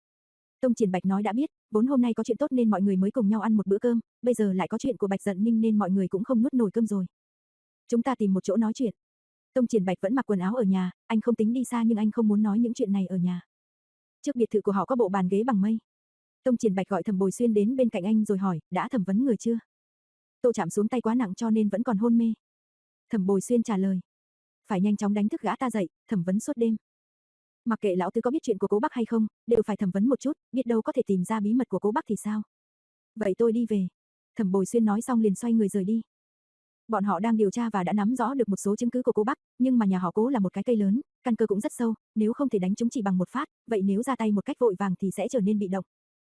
Tông Triển Bạch nói đã biết, vốn hôm nay có chuyện tốt nên mọi người mới cùng nhau ăn một bữa cơm, bây giờ lại có chuyện của Bạch Dận Ninh nên mọi người cũng không nuốt nổi cơm rồi. Chúng ta tìm một chỗ nói chuyện. Tông Triển Bạch vẫn mặc quần áo ở nhà, anh không tính đi xa nhưng anh không muốn nói những chuyện này ở nhà. Trước biệt thự của họ có bộ bàn ghế bằng mây. Tông Triển Bạch gọi Thẩm Bồi Xuyên đến bên cạnh anh rồi hỏi, đã thẩm vấn người chưa? Tô Trạm xuống tay quá nặng cho nên vẫn còn hôn mê. Thẩm Bồi Xuyên trả lời, phải nhanh chóng đánh thức gã ta dậy, thẩm vấn suốt đêm. Mặc kệ lão tứ có biết chuyện của Cố Bắc hay không, đều phải thẩm vấn một chút, biết đâu có thể tìm ra bí mật của Cố Bắc thì sao? Vậy tôi đi về. Thẩm Bồi Xuyên nói xong liền xoay người rời đi. Bọn họ đang điều tra và đã nắm rõ được một số chứng cứ của Cố Bắc, nhưng mà nhà họ Cố là một cái cây lớn, căn cơ cũng rất sâu, nếu không thể đánh chúng chỉ bằng một phát, vậy nếu ra tay một cách vội vàng thì sẽ trở nên bị động.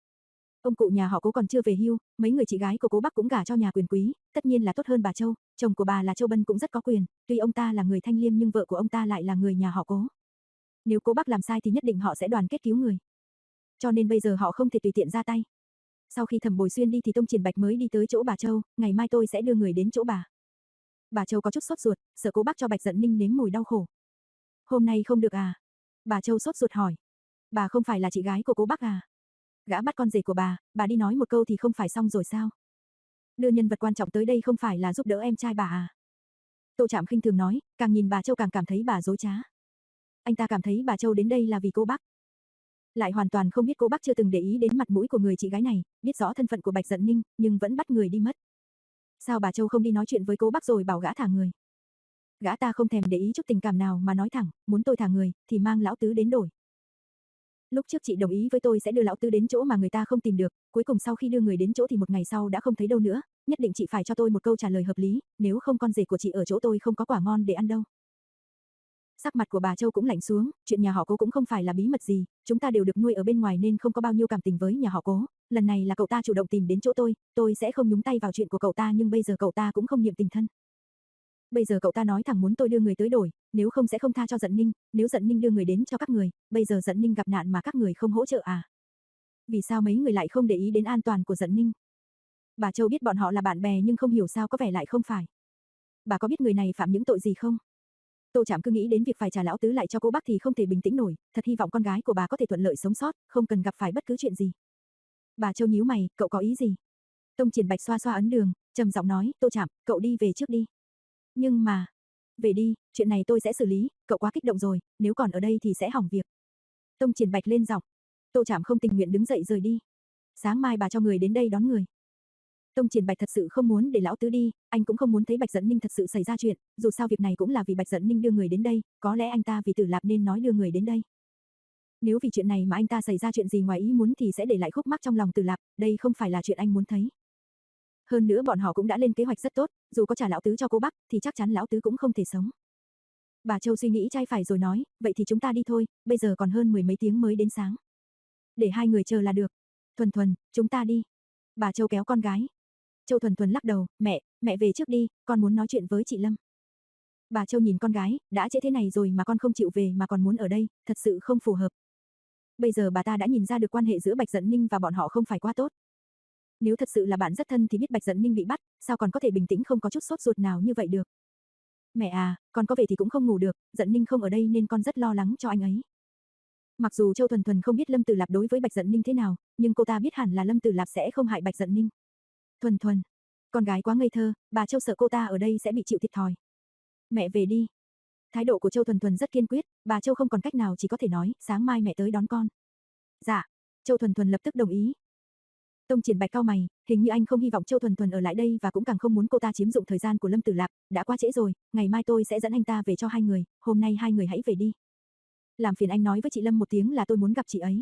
Ông cụ nhà họ Cố còn chưa về hưu, mấy người chị gái của Cố Bắc cũng gả cho nhà quyền quý, tất nhiên là tốt hơn bà Châu, chồng của bà là Châu Bân cũng rất có quyền, tuy ông ta là người Thanh Liêm nhưng vợ của ông ta lại là người nhà họ Cố. Nếu Cố Bắc làm sai thì nhất định họ sẽ đoàn kết cứu người. Cho nên bây giờ họ không thể tùy tiện ra tay. Sau khi Thẩm Bồi Xuyên đi thì Tông Triển Bạch mới đi tới chỗ bà Châu, ngày mai tôi sẽ đưa người đến chỗ bà. Bà Châu có chút sốt ruột, sợ Cố Bắc cho Bạch Dận Ninh nếm mùi đau khổ. Hôm nay không được à? Bà Châu sốt ruột hỏi. Bà không phải là chị gái của Cố Bắc à? Gã bắt con rể của bà, bà đi nói một câu thì không phải xong rồi sao? Đưa nhân vật quan trọng tới đây không phải là giúp đỡ em trai bà à? Tô Trạm khinh thường nói, càng nhìn bà Châu càng cảm thấy bà dối trá. Anh ta cảm thấy bà Châu đến đây là vì Cố Bắc. Lại hoàn toàn không biết Cố Bắc chưa từng để ý đến mặt mũi của người chị gái này, biết rõ thân phận của Bạch Dận Ninh, nhưng vẫn bắt người đi mất. Sao bà Châu không đi nói chuyện với Cố Bắc rồi bảo gã thả người? Gã ta không thèm để ý chút tình cảm nào mà nói thẳng, muốn tôi thả người, thì mang lão tứ đến đổi. Lúc trước chị đồng ý với tôi sẽ đưa lão tứ đến chỗ mà người ta không tìm được, cuối cùng sau khi đưa người đến chỗ thì một ngày sau đã không thấy đâu nữa, nhất định chị phải cho tôi một câu trả lời hợp lý, nếu không con rể của chị ở chỗ tôi không có quả ngon để ăn đâu. Sắc mặt của bà Châu cũng lạnh xuống, chuyện nhà họ Cố cũng không phải là bí mật gì, chúng ta đều được nuôi ở bên ngoài nên không có bao nhiêu cảm tình với nhà họ Cố, lần này là cậu ta chủ động tìm đến chỗ tôi, tôi sẽ không nhúng tay vào chuyện của cậu ta nhưng bây giờ cậu ta cũng không niệm tình thân. Bây giờ cậu ta nói thẳng muốn tôi đưa người tới đổi, nếu không sẽ không tha cho Dận Ninh, nếu Dận Ninh đưa người đến cho các người, bây giờ Dận Ninh gặp nạn mà các người không hỗ trợ à? Vì sao mấy người lại không để ý đến an toàn của Dận Ninh? Bà Châu biết bọn họ là bạn bè nhưng không hiểu sao có vẻ lại không phải. Bà có biết người này phạm những tội gì không? Tô Trạm cứ nghĩ đến việc phải trả lão tứ lại cho Cố Bắc thì không thể bình tĩnh nổi, thật hy vọng con gái của bà có thể thuận lợi sống sót, không cần gặp phải bất cứ chuyện gì. Bà Châu nhíu mày, cậu có ý gì? Tông Triển Bạch xoa xoa ấn đường, trầm giọng nói, Tô Trạm, cậu đi về trước đi. Nhưng mà, về đi, chuyện này tôi sẽ xử lý, cậu quá kích động rồi, nếu còn ở đây thì sẽ hỏng việc. Tông Triển Bạch lên giọng. Tô Trạm không tình nguyện đứng dậy rời đi. Sáng mai bà cho người đến đây đón người. Tông Triển Bạch thật sự không muốn để lão tứ đi, anh cũng không muốn thấy Bạch Dận Ninh thật sự xảy ra chuyện, dù sao việc này cũng là vì Bạch Dận Ninh đưa người đến đây, có lẽ anh ta vì Tử Lạp nên nói đưa người đến đây. Nếu vì chuyện này mà anh ta xảy ra chuyện gì ngoài ý muốn thì sẽ để lại khúc mắc trong lòng Tử Lạp, đây không phải là chuyện anh muốn thấy. Hơn nữa bọn họ cũng đã lên kế hoạch rất tốt, dù có trả lão tứ cho cô Bắc thì chắc chắn lão tứ cũng không thể sống. Bà Châu suy nghĩ trai phải rồi nói, vậy thì chúng ta đi thôi, bây giờ còn hơn mười mấy tiếng mới đến sáng. Để hai người chờ là được. Thuần Thuần, chúng ta đi. Bà Châu kéo con gái. Châu Thuần Thuần lắc đầu, mẹ, mẹ về trước đi, con muốn nói chuyện với chị Lâm. Bà Châu nhìn con gái, đã trễ thế này rồi mà con không chịu về mà còn muốn ở đây, thật sự không phù hợp. Bây giờ bà ta đã nhìn ra được quan hệ giữa Bạch Dận Ninh và bọn họ không phải quá tốt. Nếu thật sự là bạn rất thân thì biết Bạch Dận Ninh bị bắt, sao còn có thể bình tĩnh không có chút sốt ruột nào như vậy được. Mẹ à, con có về thì cũng không ngủ được, Dận Ninh không ở đây nên con rất lo lắng cho anh ấy. Mặc dù Châu Thuần Thuần không biết Lâm Tử Lạp đối với Bạch Dận Ninh thế nào, nhưng cô ta biết hẳn là Lâm Tử Lạp sẽ không hại Bạch Dận Ninh. Thuần Thuần, con gái quá ngây thơ, bà Châu sợ cô ta ở đây sẽ bị chịu thiệt thòi. Mẹ về đi. Thái độ của Châu Thuần Thuần rất kiên quyết, bà Châu không còn cách nào chỉ có thể nói, sáng mai mẹ tới đón con. Dạ, Châu Thuần Thuần lập tức đồng ý. Tông Triển Bạch cau mày, hình như anh không hy vọng Châu Thuần Thuần ở lại đây và cũng càng không muốn cô ta chiếm dụng thời gian của Lâm Tử Lạp, đã quá trễ rồi, ngày mai tôi sẽ dẫn anh ta về cho hai người, hôm nay hai người hãy về đi. Làm phiền anh nói với chị Lâm một tiếng là tôi muốn gặp chị ấy.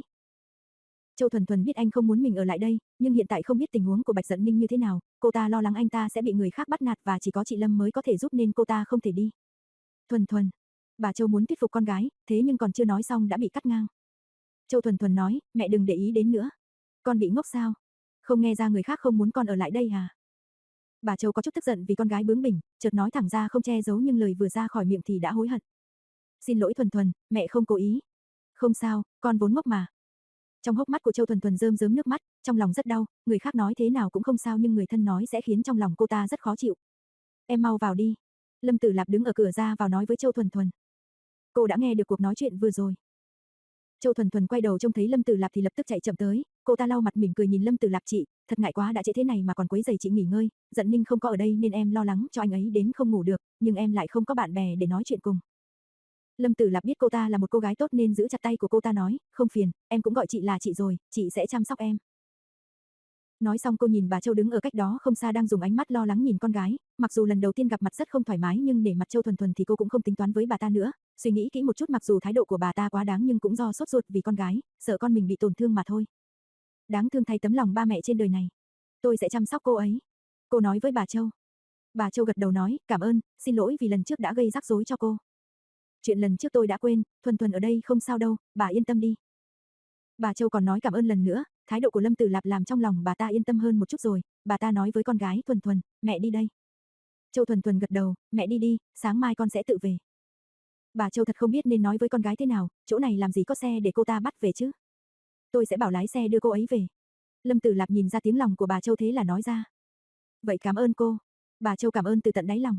Châu Thuần Thuần biết anh không muốn mình ở lại đây, nhưng hiện tại không biết tình huống của Bạch Dận Ninh như thế nào, cô ta lo lắng anh ta sẽ bị người khác bắt nạt và chỉ có chị Lâm mới có thể giúp nên cô ta không thể đi. Thuần Thuần, bà Châu muốn thuyết phục con gái, thế nhưng còn chưa nói xong đã bị cắt ngang. Châu Thuần Thuần nói, mẹ đừng để ý đến nữa. Con bị ngốc sao? Không nghe ra người khác không muốn con ở lại đây à? Bà Châu có chút tức giận vì con gái bướng bỉnh, chợt nói thẳng ra không che giấu nhưng lời vừa ra khỏi miệng thì đã hối hận. Xin lỗi Thuần Thuần, mẹ không cố ý. Không sao, con vốn ngốc mà. Trong hốc mắt của Châu Thuần Thuần rơm rớm nước mắt, trong lòng rất đau, người khác nói thế nào cũng không sao nhưng người thân nói sẽ khiến trong lòng cô ta rất khó chịu. Em mau vào đi. Lâm Tử Lạp đứng ở cửa ra vào nói với Châu Thuần Thuần. Cô đã nghe được cuộc nói chuyện vừa rồi. Châu Thuần Thuần quay đầu trông thấy Lâm Tử Lạp thì lập tức chạy chậm tới, cô ta lau mặt mỉm cười nhìn Lâm Tử Lạp, chị, thật ngại quá đã trễ thế này mà còn quấy rầy chị nghỉ ngơi, Dận Ninh không có ở đây nên em lo lắng cho anh ấy đến không ngủ được, nhưng em lại không có bạn bè để nói chuyện cùng. Lâm Tử Lạp biết cô ta là một cô gái tốt nên giữ chặt tay của cô ta nói, không phiền, em cũng gọi chị là chị rồi, chị sẽ chăm sóc em. Nói xong cô nhìn bà Châu đứng ở cách đó không xa đang dùng ánh mắt lo lắng nhìn con gái, mặc dù lần đầu tiên gặp mặt rất không thoải mái nhưng để mặt Châu Thuần Thuần thì cô cũng không tính toán với bà ta nữa, suy nghĩ kỹ một chút mặc dù thái độ của bà ta quá đáng nhưng cũng do sốt ruột vì con gái, sợ con mình bị tổn thương mà thôi. Đáng thương thay tấm lòng ba mẹ trên đời này. Tôi sẽ chăm sóc cô ấy. Cô nói với bà Châu. Bà Châu gật đầu nói, cảm ơn, xin lỗi vì lần trước đã gây rắc rối cho cô. Chuyện lần trước tôi đã quên, Thuần Thuần ở đây không sao đâu, bà yên tâm đi. Bà Châu còn nói cảm ơn lần nữa, thái độ của Lâm Tử Lạp làm trong lòng bà ta yên tâm hơn một chút rồi, bà ta nói với con gái, Thuần Thuần, mẹ đi đây. Châu Thuần Thuần gật đầu, mẹ đi đi, sáng mai con sẽ tự về. Bà Châu thật không biết nên nói với con gái thế nào, chỗ này làm gì có xe để cô ta bắt về chứ. Tôi sẽ bảo lái xe đưa cô ấy về. Lâm Tử Lạp nhìn ra tiếng lòng của bà Châu thế là nói ra. Vậy cảm ơn cô. Bà Châu cảm ơn từ tận đáy lòng.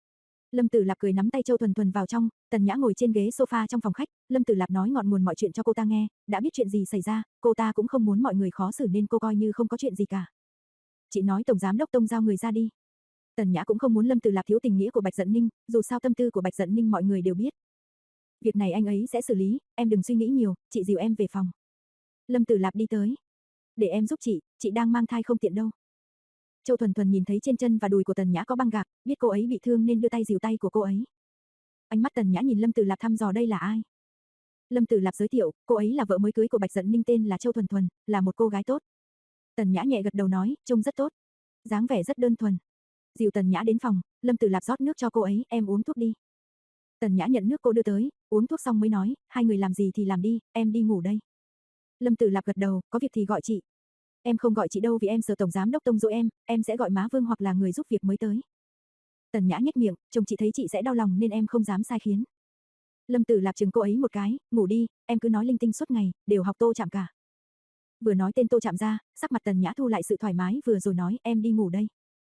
Lâm Tử Lạp cười nắm tay Châu Thuần Thuần vào trong, Tần Nhã ngồi trên ghế sofa trong phòng khách, Lâm Tử Lạp nói ngọn nguồn mọi chuyện cho cô ta nghe, đã biết chuyện gì xảy ra, cô ta cũng không muốn mọi người khó xử nên cô coi như không có chuyện gì cả. Chị nói Tổng Giám Đốc Tông giao người ra đi. Tần Nhã cũng không muốn Lâm Tử Lạp thiếu tình nghĩa của Bạch Dận Ninh, dù sao tâm tư của Bạch Dận Ninh mọi người đều biết. Việc này anh ấy sẽ xử lý, em đừng suy nghĩ nhiều, chị dìu em về phòng. Lâm Tử Lạp đi tới. Để em giúp chị, chị đang mang thai không tiện đâu. Châu Thuần Thuần nhìn thấy trên chân và đùi của Tần Nhã có băng gạc, biết cô ấy bị thương nên đưa tay dìu tay của cô ấy. Ánh mắt Tần Nhã nhìn Lâm Tử Lạp thăm dò đây là ai. Lâm Tử Lạp giới thiệu, cô ấy là vợ mới cưới của Bạch Dận Ninh tên là Châu Thuần Thuần, là một cô gái tốt. Tần Nhã nhẹ gật đầu nói, trông rất tốt, dáng vẻ rất đơn thuần. Dìu Tần Nhã đến phòng, Lâm Tử Lạp rót nước cho cô ấy, em uống thuốc đi. Tần Nhã nhận nước cô đưa tới, uống thuốc xong mới nói, hai người làm gì thì làm đi, em đi ngủ đây. Lâm Tử Lạp gật đầu, có việc thì gọi chị. Em không gọi chị đâu vì em sợ Tổng Giám Đốc Tông dỗi em, em sẽ gọi má Vương hoặc là người giúp việc mới tới. Tần Nhã nhếch miệng, chồng chị thấy chị sẽ đau lòng nên em không dám sai khiến. Lâm Tử Lạp chừng cô ấy một cái, ngủ đi, em cứ nói linh tinh suốt ngày, đều học Tô Trạm cả. Vừa nói tên Tô Trạm ra, sắc mặt Tần Nhã thu lại sự thoải mái vừa rồi nói, em đi ngủ đây.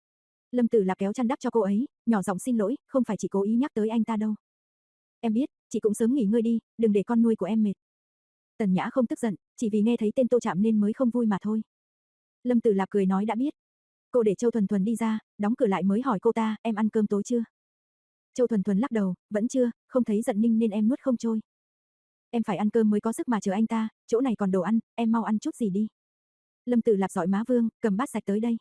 Lâm Tử Lạp kéo chăn đắp cho cô ấy, nhỏ giọng xin lỗi, không phải chị cố ý nhắc tới anh ta đâu. Em biết, chị cũng sớm nghỉ ngơi đi, đừng để con nuôi của em mệt. Tần Nhã không tức giận, chỉ vì nghe thấy tên Tô Trạm nên mới không vui mà thôi. Lâm Tử Lạp cười nói đã biết. Cô để Châu Thuần Thuần đi ra, đóng cửa lại mới hỏi cô ta, em ăn cơm tối chưa? Châu Thuần Thuần lắc đầu, vẫn chưa, không thấy giận Ninh nên em nuốt không trôi. Em phải ăn cơm mới có sức mà chờ anh ta, chỗ này còn đồ ăn, em mau ăn chút gì đi. Lâm Tử Lạp dọi má Vương, cầm bát sạch tới đây.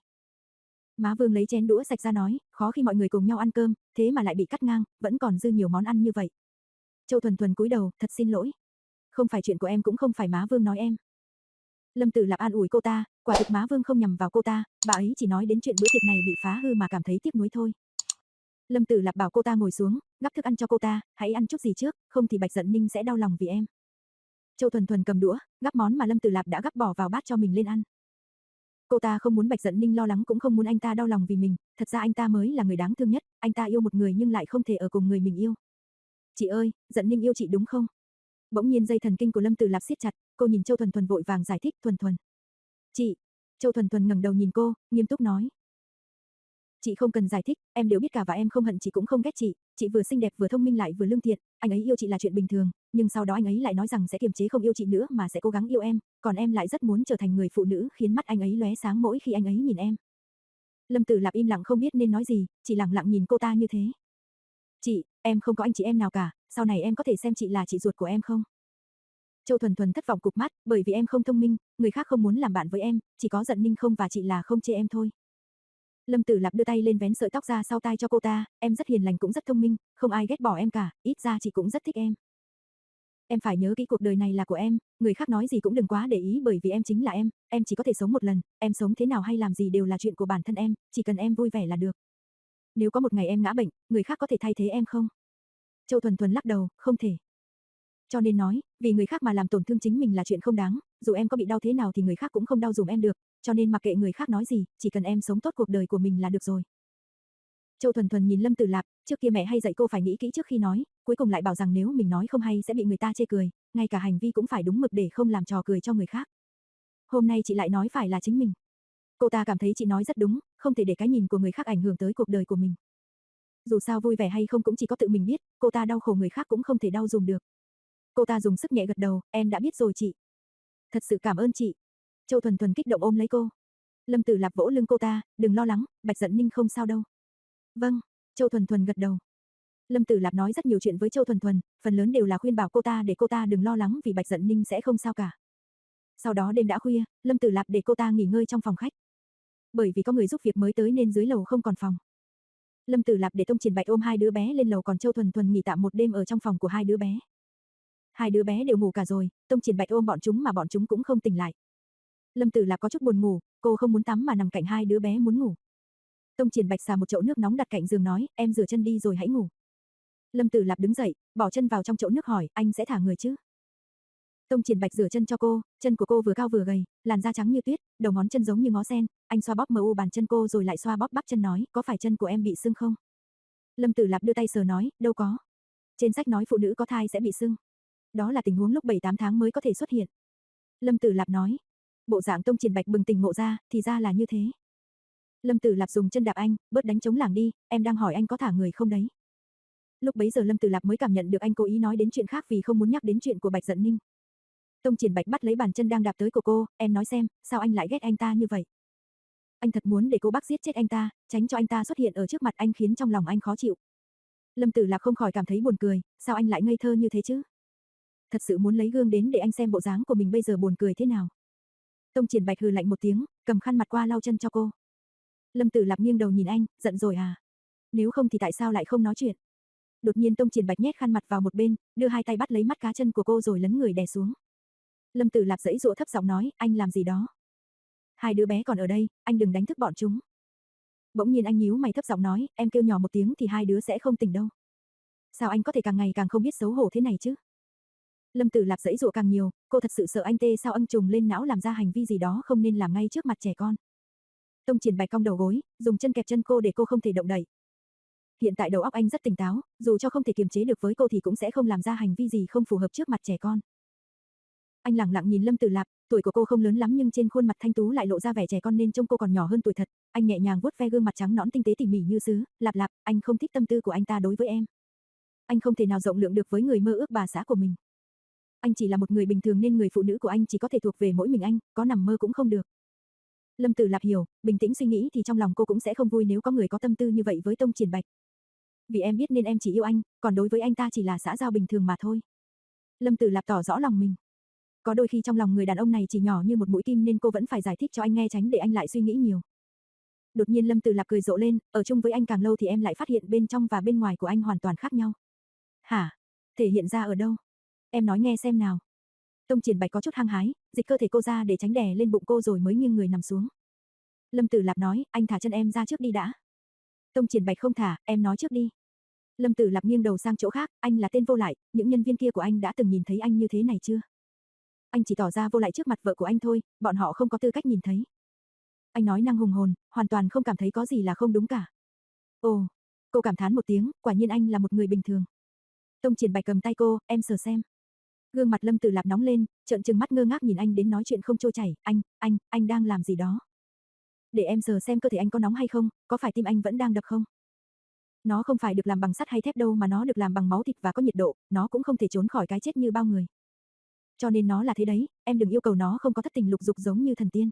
Má Vương lấy chén đũa sạch ra nói, khó khi mọi người cùng nhau ăn cơm, thế mà lại bị cắt ngang, vẫn còn dư nhiều món ăn như vậy. Châu Thuần Thuần cúi đầu, thật xin lỗi. Không phải chuyện của em cũng không phải má Vương nói em. Lâm Tử Lạp an ủi cô ta, quả thực má Vương không nhằm vào cô ta, bà ấy chỉ nói đến chuyện bữa tiệc này bị phá hư mà cảm thấy tiếc nuối thôi. Lâm Tử Lạp bảo cô ta ngồi xuống, gắp thức ăn cho cô ta, hãy ăn chút gì trước, không thì Bạch Dận Ninh sẽ đau lòng vì em. Châu Thuần Thuần cầm đũa, gắp món mà Lâm Tử Lạp đã gắp bỏ vào bát cho mình lên ăn. Cô ta không muốn Bạch Dận Ninh lo lắng cũng không muốn anh ta đau lòng vì mình, thật ra anh ta mới là người đáng thương nhất, anh ta yêu một người nhưng lại không thể ở cùng người mình yêu. Chị ơi, Dận Ninh yêu chị đúng không? Bỗng nhiên dây thần kinh của Lâm Tử Lạp siết chặt, cô nhìn Châu Thuần Thuần vội vàng giải thích, Thuần Thuần. Chị, Châu Thuần Thuần ngẩng đầu nhìn cô, nghiêm túc nói. Chị không cần giải thích, em đều biết cả và em không hận chị cũng không ghét chị, chị vừa xinh đẹp vừa thông minh lại vừa lương thiện, anh ấy yêu chị là chuyện bình thường, nhưng sau đó anh ấy lại nói rằng sẽ kiềm chế không yêu chị nữa mà sẽ cố gắng yêu em, còn em lại rất muốn trở thành người phụ nữ khiến mắt anh ấy lóe sáng mỗi khi anh ấy nhìn em. Lâm Tử Lạp im lặng không biết nên nói gì, chỉ lặng lặng nhìn cô ta như thế. Chị, em không có anh chị em nào cả, sau này em có thể xem chị là chị ruột của em không? Châu Thuần Thuần thất vọng cụp mắt, bởi vì em không thông minh, người khác không muốn làm bạn với em, chỉ có Dận Ninh không và chị là không chê em thôi. Lâm Tử Lạp đưa tay lên vén sợi tóc ra sau tai cho cô ta, em rất hiền lành cũng rất thông minh, không ai ghét bỏ em cả, ít ra chị cũng rất thích em. Em phải nhớ kỹ cuộc đời này là của em, người khác nói gì cũng đừng quá để ý bởi vì em chính là em, em chỉ có thể sống một lần, em sống thế nào hay làm gì đều là chuyện của bản thân em, chỉ cần em vui vẻ là được. Nếu có một ngày em ngã bệnh, người khác có thể thay thế em không? Châu Thuần Thuần lắc đầu, không thể. Cho nên nói, vì người khác mà làm tổn thương chính mình là chuyện không đáng, dù em có bị đau thế nào thì người khác cũng không đau dùm em được, cho nên mặc kệ người khác nói gì, chỉ cần em sống tốt cuộc đời của mình là được rồi. Châu Thuần Thuần nhìn Lâm Tử Lạp, trước kia mẹ hay dạy cô phải nghĩ kỹ trước khi nói, cuối cùng lại bảo rằng nếu mình nói không hay sẽ bị người ta chê cười, ngay cả hành vi cũng phải đúng mực để không làm trò cười cho người khác. Hôm nay chị lại nói phải là chính mình. Cô ta cảm thấy chị nói rất đúng, không thể để cái nhìn của người khác ảnh hưởng tới cuộc đời của mình. Dù sao vui vẻ hay không cũng chỉ có tự mình biết, cô ta đau khổ người khác cũng không thể đau dùm được. Cô ta dùng sức nhẹ gật đầu, em đã biết rồi chị. Thật sự cảm ơn chị. Châu Thuần Thuần kích động ôm lấy cô. Lâm Tử Lạp vỗ lưng cô ta, đừng lo lắng, Bạch Dận Ninh không sao đâu. Vâng, Châu Thuần Thuần gật đầu. Lâm Tử Lạp nói rất nhiều chuyện với Châu Thuần Thuần, phần lớn đều là khuyên bảo cô ta để cô ta đừng lo lắng vì Bạch Dận Ninh sẽ không sao cả. Sau đó đêm đã khuya, Lâm Tử Lạp để cô ta nghỉ ngơi trong phòng khách. Bởi vì có người giúp việc mới tới nên dưới lầu không còn phòng. Lâm Tử Lạp để Tông Triển Bạch ôm hai đứa bé lên lầu còn Châu Thuần Thuần nghỉ tạm một đêm ở trong phòng của hai đứa bé. Hai đứa bé đều ngủ cả rồi, Tông Triển Bạch ôm bọn chúng mà bọn chúng cũng không tỉnh lại. Lâm Tử Lạp có chút buồn ngủ, cô không muốn tắm mà nằm cạnh hai đứa bé muốn ngủ. Tông Triển Bạch xả một chậu nước nóng đặt cạnh giường nói, em rửa chân đi rồi hãy ngủ. Lâm Tử Lạp đứng dậy, bỏ chân vào trong chậu nước hỏi, anh sẽ thả người chứ? Tông Triển Bạch rửa chân cho cô, chân của cô vừa cao vừa gầy, làn da trắng như tuyết, đầu ngón chân giống như ngó sen, anh xoa bóp mờ u bàn chân cô rồi lại xoa bóp bắp chân nói, có phải chân của em bị sưng không? Lâm Tử Lạp đưa tay sờ nói, đâu có. Trên sách nói phụ nữ có thai sẽ bị sưng. Đó là tình huống lúc bảy tám tháng mới có thể xuất hiện. Lâm Tử Lạp nói. Bộ dạng Tông Triển Bạch bừng tỉnh ngộ ra, thì ra là như thế. Lâm Tử Lạp dùng chân đạp anh, bớt đánh trống lảng đi, em đang hỏi anh có thả người không đấy. Lúc bấy giờ Lâm Tử Lạp mới cảm nhận được anh cố ý nói đến chuyện khác vì không muốn nhắc đến chuyện của Bạch Dận Ninh. Tông Triển Bạch bắt lấy bàn chân đang đạp tới của cô, em nói xem, sao anh lại ghét anh ta như vậy? Anh thật muốn để cô bác giết chết anh ta, tránh cho anh ta xuất hiện ở trước mặt anh khiến trong lòng anh khó chịu. Lâm Tử Lạp không khỏi cảm thấy buồn cười, sao anh lại ngây thơ như thế chứ? Thật sự muốn lấy gương đến để anh xem bộ dáng của mình bây giờ buồn cười thế nào. Tông Triển Bạch hừ lạnh một tiếng, cầm khăn mặt qua lau chân cho cô. Lâm Tử Lạp nghiêng đầu nhìn anh, giận rồi à? Nếu không thì tại sao lại không nói chuyện? Đột nhiên Tông Triển Bạch nhét khăn mặt vào một bên, đưa hai tay bắt lấy mắt cá chân của cô rồi lấn người đè xuống. Lâm Tử Lạp giãy giụa thấp giọng nói, anh làm gì đó? Hai đứa bé còn ở đây, anh đừng đánh thức bọn chúng. Bỗng nhiên anh nhíu mày thấp giọng nói, em kêu nhỏ một tiếng thì hai đứa sẽ không tỉnh đâu. Sao anh có thể càng ngày càng không biết xấu hổ thế này chứ? Lâm Tử Lạp giãy giụa càng nhiều, cô thật sự sợ anh tê sao ân trùng lên não làm ra hành vi gì đó không nên làm ngay trước mặt trẻ con. Tông Triển Bạch cong đầu gối, dùng chân kẹp chân cô để cô không thể động đậy. Hiện tại đầu óc anh rất tỉnh táo, dù cho không thể kiềm chế được với cô thì cũng sẽ không làm ra hành vi gì không phù hợp trước mặt trẻ con. Anh lặng lặng nhìn Lâm Tử Lạp, tuổi của cô không lớn lắm nhưng trên khuôn mặt thanh tú lại lộ ra vẻ trẻ con nên trông cô còn nhỏ hơn tuổi thật. Anh nhẹ nhàng vuốt ve gương mặt trắng nõn tinh tế tỉ mỉ như sứ, Lạp Lạp, anh không thích tâm tư của anh ta đối với em. Anh không thể nào rộng lượng được với người mơ ước bà xã của mình. Anh chỉ là một người bình thường nên người phụ nữ của anh chỉ có thể thuộc về mỗi mình anh, có nằm mơ cũng không được. Lâm Tử Lạp hiểu, bình tĩnh suy nghĩ thì trong lòng cô cũng sẽ không vui nếu có người có tâm tư như vậy với Tông Triển Bạch. Vì em biết nên em chỉ yêu anh, còn đối với anh ta chỉ là xã giao bình thường mà thôi. Lâm Tử Lạp tỏ rõ lòng mình. Có đôi khi trong lòng người đàn ông này chỉ nhỏ như một mũi kim nên cô vẫn phải giải thích cho anh nghe tránh để anh lại suy nghĩ nhiều. Đột nhiên Lâm Tử Lạp cười rộ lên, ở chung với anh càng lâu thì em lại phát hiện bên trong và bên ngoài của anh hoàn toàn khác nhau. Hả? Thể hiện ra ở đâu? Em nói nghe xem nào. Tông Triển Bạch có chút hăng hái, dịch cơ thể cô ra để tránh đè lên bụng cô rồi mới nghiêng người nằm xuống. Lâm Tử Lạp nói, anh thả chân em ra trước đi đã. Tông Triển Bạch không thả, em nói trước đi. Lâm Tử Lạp nghiêng đầu sang chỗ khác, anh là tên vô lại, những nhân viên kia của anh đã từng nhìn thấy anh như thế này chưa? Anh chỉ tỏ ra vô lại trước mặt vợ của anh thôi, bọn họ không có tư cách nhìn thấy. Anh nói năng hùng hồn, hoàn toàn không cảm thấy có gì là không đúng cả. Ồ, cô cảm thán một tiếng, quả nhiên anh là một người bình thường. Tông Triển Bạch cầm tay cô, em sờ xem. Gương mặt Lâm Tử Lạp nóng lên, trợn trừng mắt ngơ ngác nhìn anh đến nói chuyện không trôi chảy, anh, anh, anh đang làm gì đó? Để em sờ xem cơ thể anh có nóng hay không, có phải tim anh vẫn đang đập không? Nó không phải được làm bằng sắt hay thép đâu mà nó được làm bằng máu thịt và có nhiệt độ, nó cũng không thể trốn khỏi cái chết như bao người. Cho nên nó là thế đấy, em đừng yêu cầu nó không có thất tình lục dục giống như thần tiên.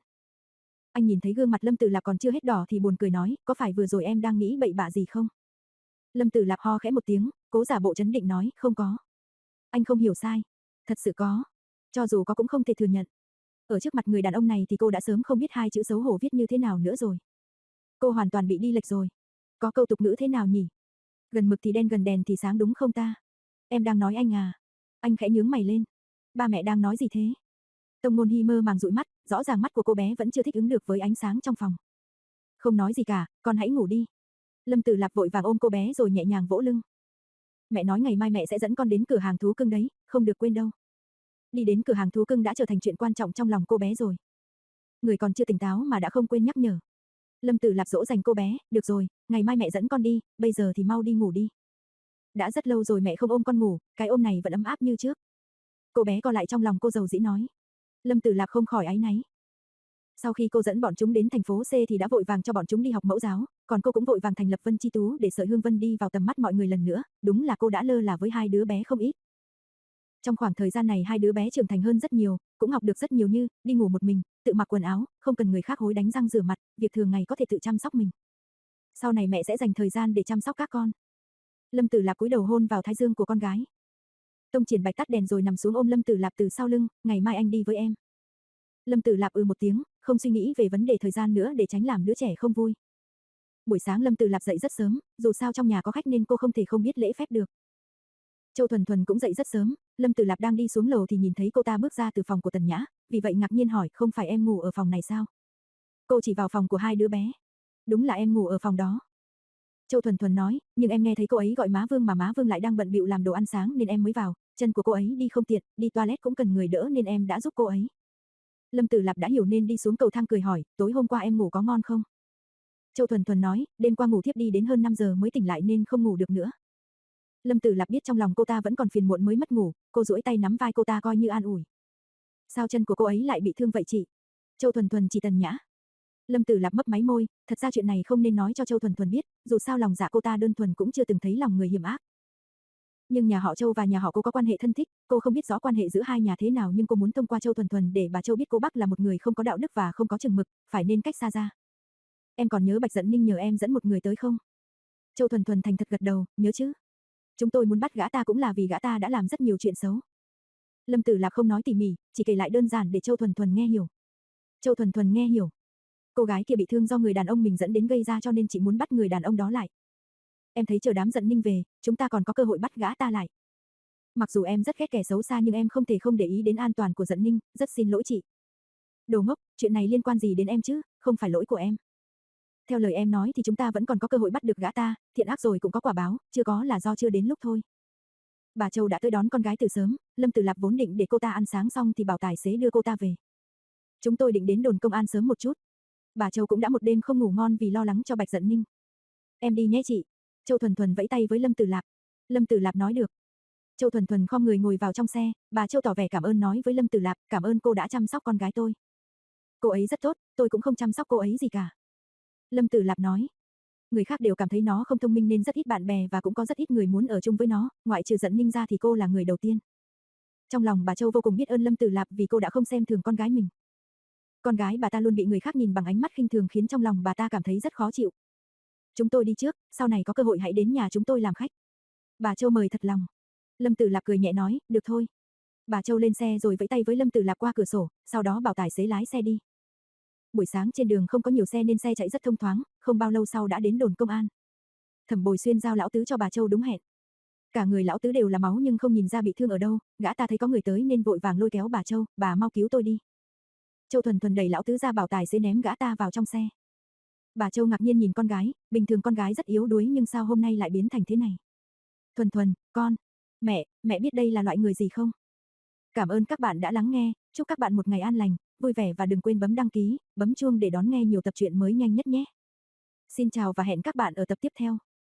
Anh nhìn thấy gương mặt Lâm Tử Lạp còn chưa hết đỏ thì buồn cười nói, có phải vừa rồi em đang nghĩ bậy bạ gì không? Lâm Tử Lạp ho khẽ một tiếng, cố giả bộ trấn định nói, không có. Anh không hiểu sai, thật sự có. Cho dù có cũng không thể thừa nhận. Ở trước mặt người đàn ông này thì cô đã sớm không biết hai chữ xấu hổ viết như thế nào nữa rồi. Cô hoàn toàn bị đi lệch rồi. Có câu tục ngữ thế nào nhỉ? Gần mực thì đen gần đèn thì sáng đúng không ta? Em đang nói anh à? Anh khẽ nhướng mày lên. Ba mẹ đang nói gì thế? Tông Ngôn Hi mơ màng dụi mắt, rõ ràng mắt của cô bé vẫn chưa thích ứng được với ánh sáng trong phòng. Không nói gì cả, con hãy ngủ đi. Lâm Tử Lạp vội vàng ôm cô bé rồi nhẹ nhàng vỗ lưng. Mẹ nói ngày mai mẹ sẽ dẫn con đến cửa hàng thú cưng đấy, không được quên đâu. Đi đến cửa hàng thú cưng đã trở thành chuyện quan trọng trong lòng cô bé rồi. Người còn chưa tỉnh táo mà đã không quên nhắc nhở. Lâm Tử Lạp dỗ dành cô bé, được rồi, ngày mai mẹ dẫn con đi, bây giờ thì mau đi ngủ đi. Đã rất lâu rồi mẹ không ôm con ngủ, cái ôm này vẫn ấm áp như trước. Cô bé co lại trong lòng cô dầu dĩ nói. Lâm Tử Lạp không khỏi áy náy. Sau khi cô dẫn bọn chúng đến thành phố C thì đã vội vàng cho bọn chúng đi học mẫu giáo, còn cô cũng vội vàng thành lập Vân Chi Tú để Sợi Hương Vân đi vào tầm mắt mọi người lần nữa, đúng là cô đã lơ là với hai đứa bé không ít. Trong khoảng thời gian này hai đứa bé trưởng thành hơn rất nhiều, cũng học được rất nhiều như đi ngủ một mình, tự mặc quần áo, không cần người khác hối đánh răng rửa mặt, việc thường ngày có thể tự chăm sóc mình. Sau này mẹ sẽ dành thời gian để chăm sóc các con. Lâm Tử Lạp cúi đầu hôn vào thái dương của con gái. Tông Triển Bạch tắt đèn rồi nằm xuống ôm Lâm Tử Lạp từ sau lưng, ngày mai anh đi với em. Lâm Tử Lạp ừ một tiếng, không suy nghĩ về vấn đề thời gian nữa để tránh làm đứa trẻ không vui. Buổi sáng Lâm Tử Lạp dậy rất sớm, dù sao trong nhà có khách nên cô không thể không biết lễ phép được. Châu Thuần Thuần cũng dậy rất sớm, Lâm Tử Lạp đang đi xuống lầu thì nhìn thấy cô ta bước ra từ phòng của Tần Nhã, vì vậy ngạc nhiên hỏi, không phải em ngủ ở phòng này sao? Cô chỉ vào phòng của hai đứa bé. Đúng là em ngủ ở phòng đó. Châu Thuần Thuần nói, nhưng em nghe thấy cô ấy gọi má Vương mà má Vương lại đang bận bịu làm đồ ăn sáng nên em mới vào, chân của cô ấy đi không tiện, đi toilet cũng cần người đỡ nên em đã giúp cô ấy. Lâm Tử Lạp đã hiểu nên đi xuống cầu thang cười hỏi, tối hôm qua em ngủ có ngon không? Châu Thuần Thuần nói, đêm qua ngủ thiếp đi đến hơn năm giờ mới tỉnh lại nên không ngủ được nữa. Lâm Tử Lạp biết trong lòng cô ta vẫn còn phiền muộn mới mất ngủ, cô duỗi tay nắm vai cô ta coi như an ủi. Sao chân của cô ấy lại bị thương vậy chị? Châu Thuần Thuần chỉ Tần Nhã. Lâm Tử Lạp mấp máy môi, thật ra chuyện này không nên nói cho Châu Thuần Thuần biết, dù sao lòng dạ cô ta đơn thuần cũng chưa từng thấy lòng người hiểm ác. Nhưng nhà họ Châu và nhà họ cô có quan hệ thân thích, cô không biết rõ quan hệ giữa hai nhà thế nào nhưng cô muốn thông qua Châu Thuần Thuần để bà Châu biết cô bác là một người không có đạo đức và không có chừng mực, phải nên cách xa ra. Em còn nhớ Bạch Dận Ninh nhờ em dẫn một người tới không? Châu Thuần Thuần thành thật gật đầu, nhớ chứ. Chúng tôi muốn bắt gã ta cũng là vì gã ta đã làm rất nhiều chuyện xấu. Lâm Tử Lạp không nói tỉ mỉ, chỉ kể lại đơn giản để Châu Thuần Thuần nghe hiểu. Châu Thuần Thuần nghe hiểu. Cô gái kia bị thương do người đàn ông mình dẫn đến gây ra cho nên chị muốn bắt người đàn ông đó lại. Em thấy chờ đám Dận Ninh về, chúng ta còn có cơ hội bắt gã ta lại. Mặc dù em rất ghét kẻ xấu xa nhưng em không thể không để ý đến an toàn của Dận Ninh, rất xin lỗi chị. Đồ ngốc, chuyện này liên quan gì đến em chứ, không phải lỗi của em. Theo lời em nói thì chúng ta vẫn còn có cơ hội bắt được gã ta, thiện ác rồi cũng có quả báo, chưa có là do chưa đến lúc thôi. Bà Châu đã tới đón con gái từ sớm, Lâm Tử Lạp vốn định để cô ta ăn sáng xong thì bảo tài xế đưa cô ta về. Chúng tôi định đến đồn công an sớm một chút. Bà Châu cũng đã một đêm không ngủ ngon vì lo lắng cho Bạch Dận Ninh. Em đi nhé chị. Châu Thuần Thuần vẫy tay với Lâm Tử Lạp. Lâm Tử Lạp nói được. Châu Thuần Thuần khom người ngồi vào trong xe, bà Châu tỏ vẻ cảm ơn nói với Lâm Tử Lạp, cảm ơn cô đã chăm sóc con gái tôi. Cô ấy rất tốt, tôi cũng không chăm sóc cô ấy gì cả. Lâm Tử Lạp nói. Người khác đều cảm thấy nó không thông minh nên rất ít bạn bè và cũng có rất ít người muốn ở chung với nó, ngoại trừ Dận Ninh ra thì cô là người đầu tiên. Trong lòng bà Châu vô cùng biết ơn Lâm Tử Lạp vì cô đã không xem thường con gái mình. Con gái bà ta luôn bị người khác nhìn bằng ánh mắt khinh thường khiến trong lòng bà ta cảm thấy rất khó chịu. Chúng tôi đi trước, sau này có cơ hội hãy đến nhà chúng tôi làm khách. Bà Châu mời thật lòng. Lâm Tử Lạp cười nhẹ nói, được thôi. Bà Châu lên xe rồi vẫy tay với Lâm Tử Lạp qua cửa sổ, sau đó bảo tài xế lái xe đi. Buổi sáng trên đường không có nhiều xe nên xe chạy rất thông thoáng, không bao lâu sau đã đến đồn công an. Thẩm Bồi Xuyên giao lão tứ cho bà Châu đúng hẹn. Cả người lão tứ đều là máu nhưng không nhìn ra bị thương ở đâu, gã ta thấy có người tới nên vội vàng lôi kéo bà Châu, bà mau cứu tôi đi. Châu Thuần Thuần đẩy lão tứ ra bảo tài xế ném gã ta vào trong xe. Bà Châu ngạc nhiên nhìn con gái, bình thường con gái rất yếu đuối nhưng sao hôm nay lại biến thành thế này. Thuần Thuần, con, mẹ, mẹ biết đây là loại người gì không? Cảm ơn các bạn đã lắng nghe, chúc các bạn một ngày an lành, vui vẻ và đừng quên bấm đăng ký, bấm chuông để đón nghe nhiều tập truyện mới nhanh nhất nhé. Xin chào và hẹn các bạn ở tập tiếp theo.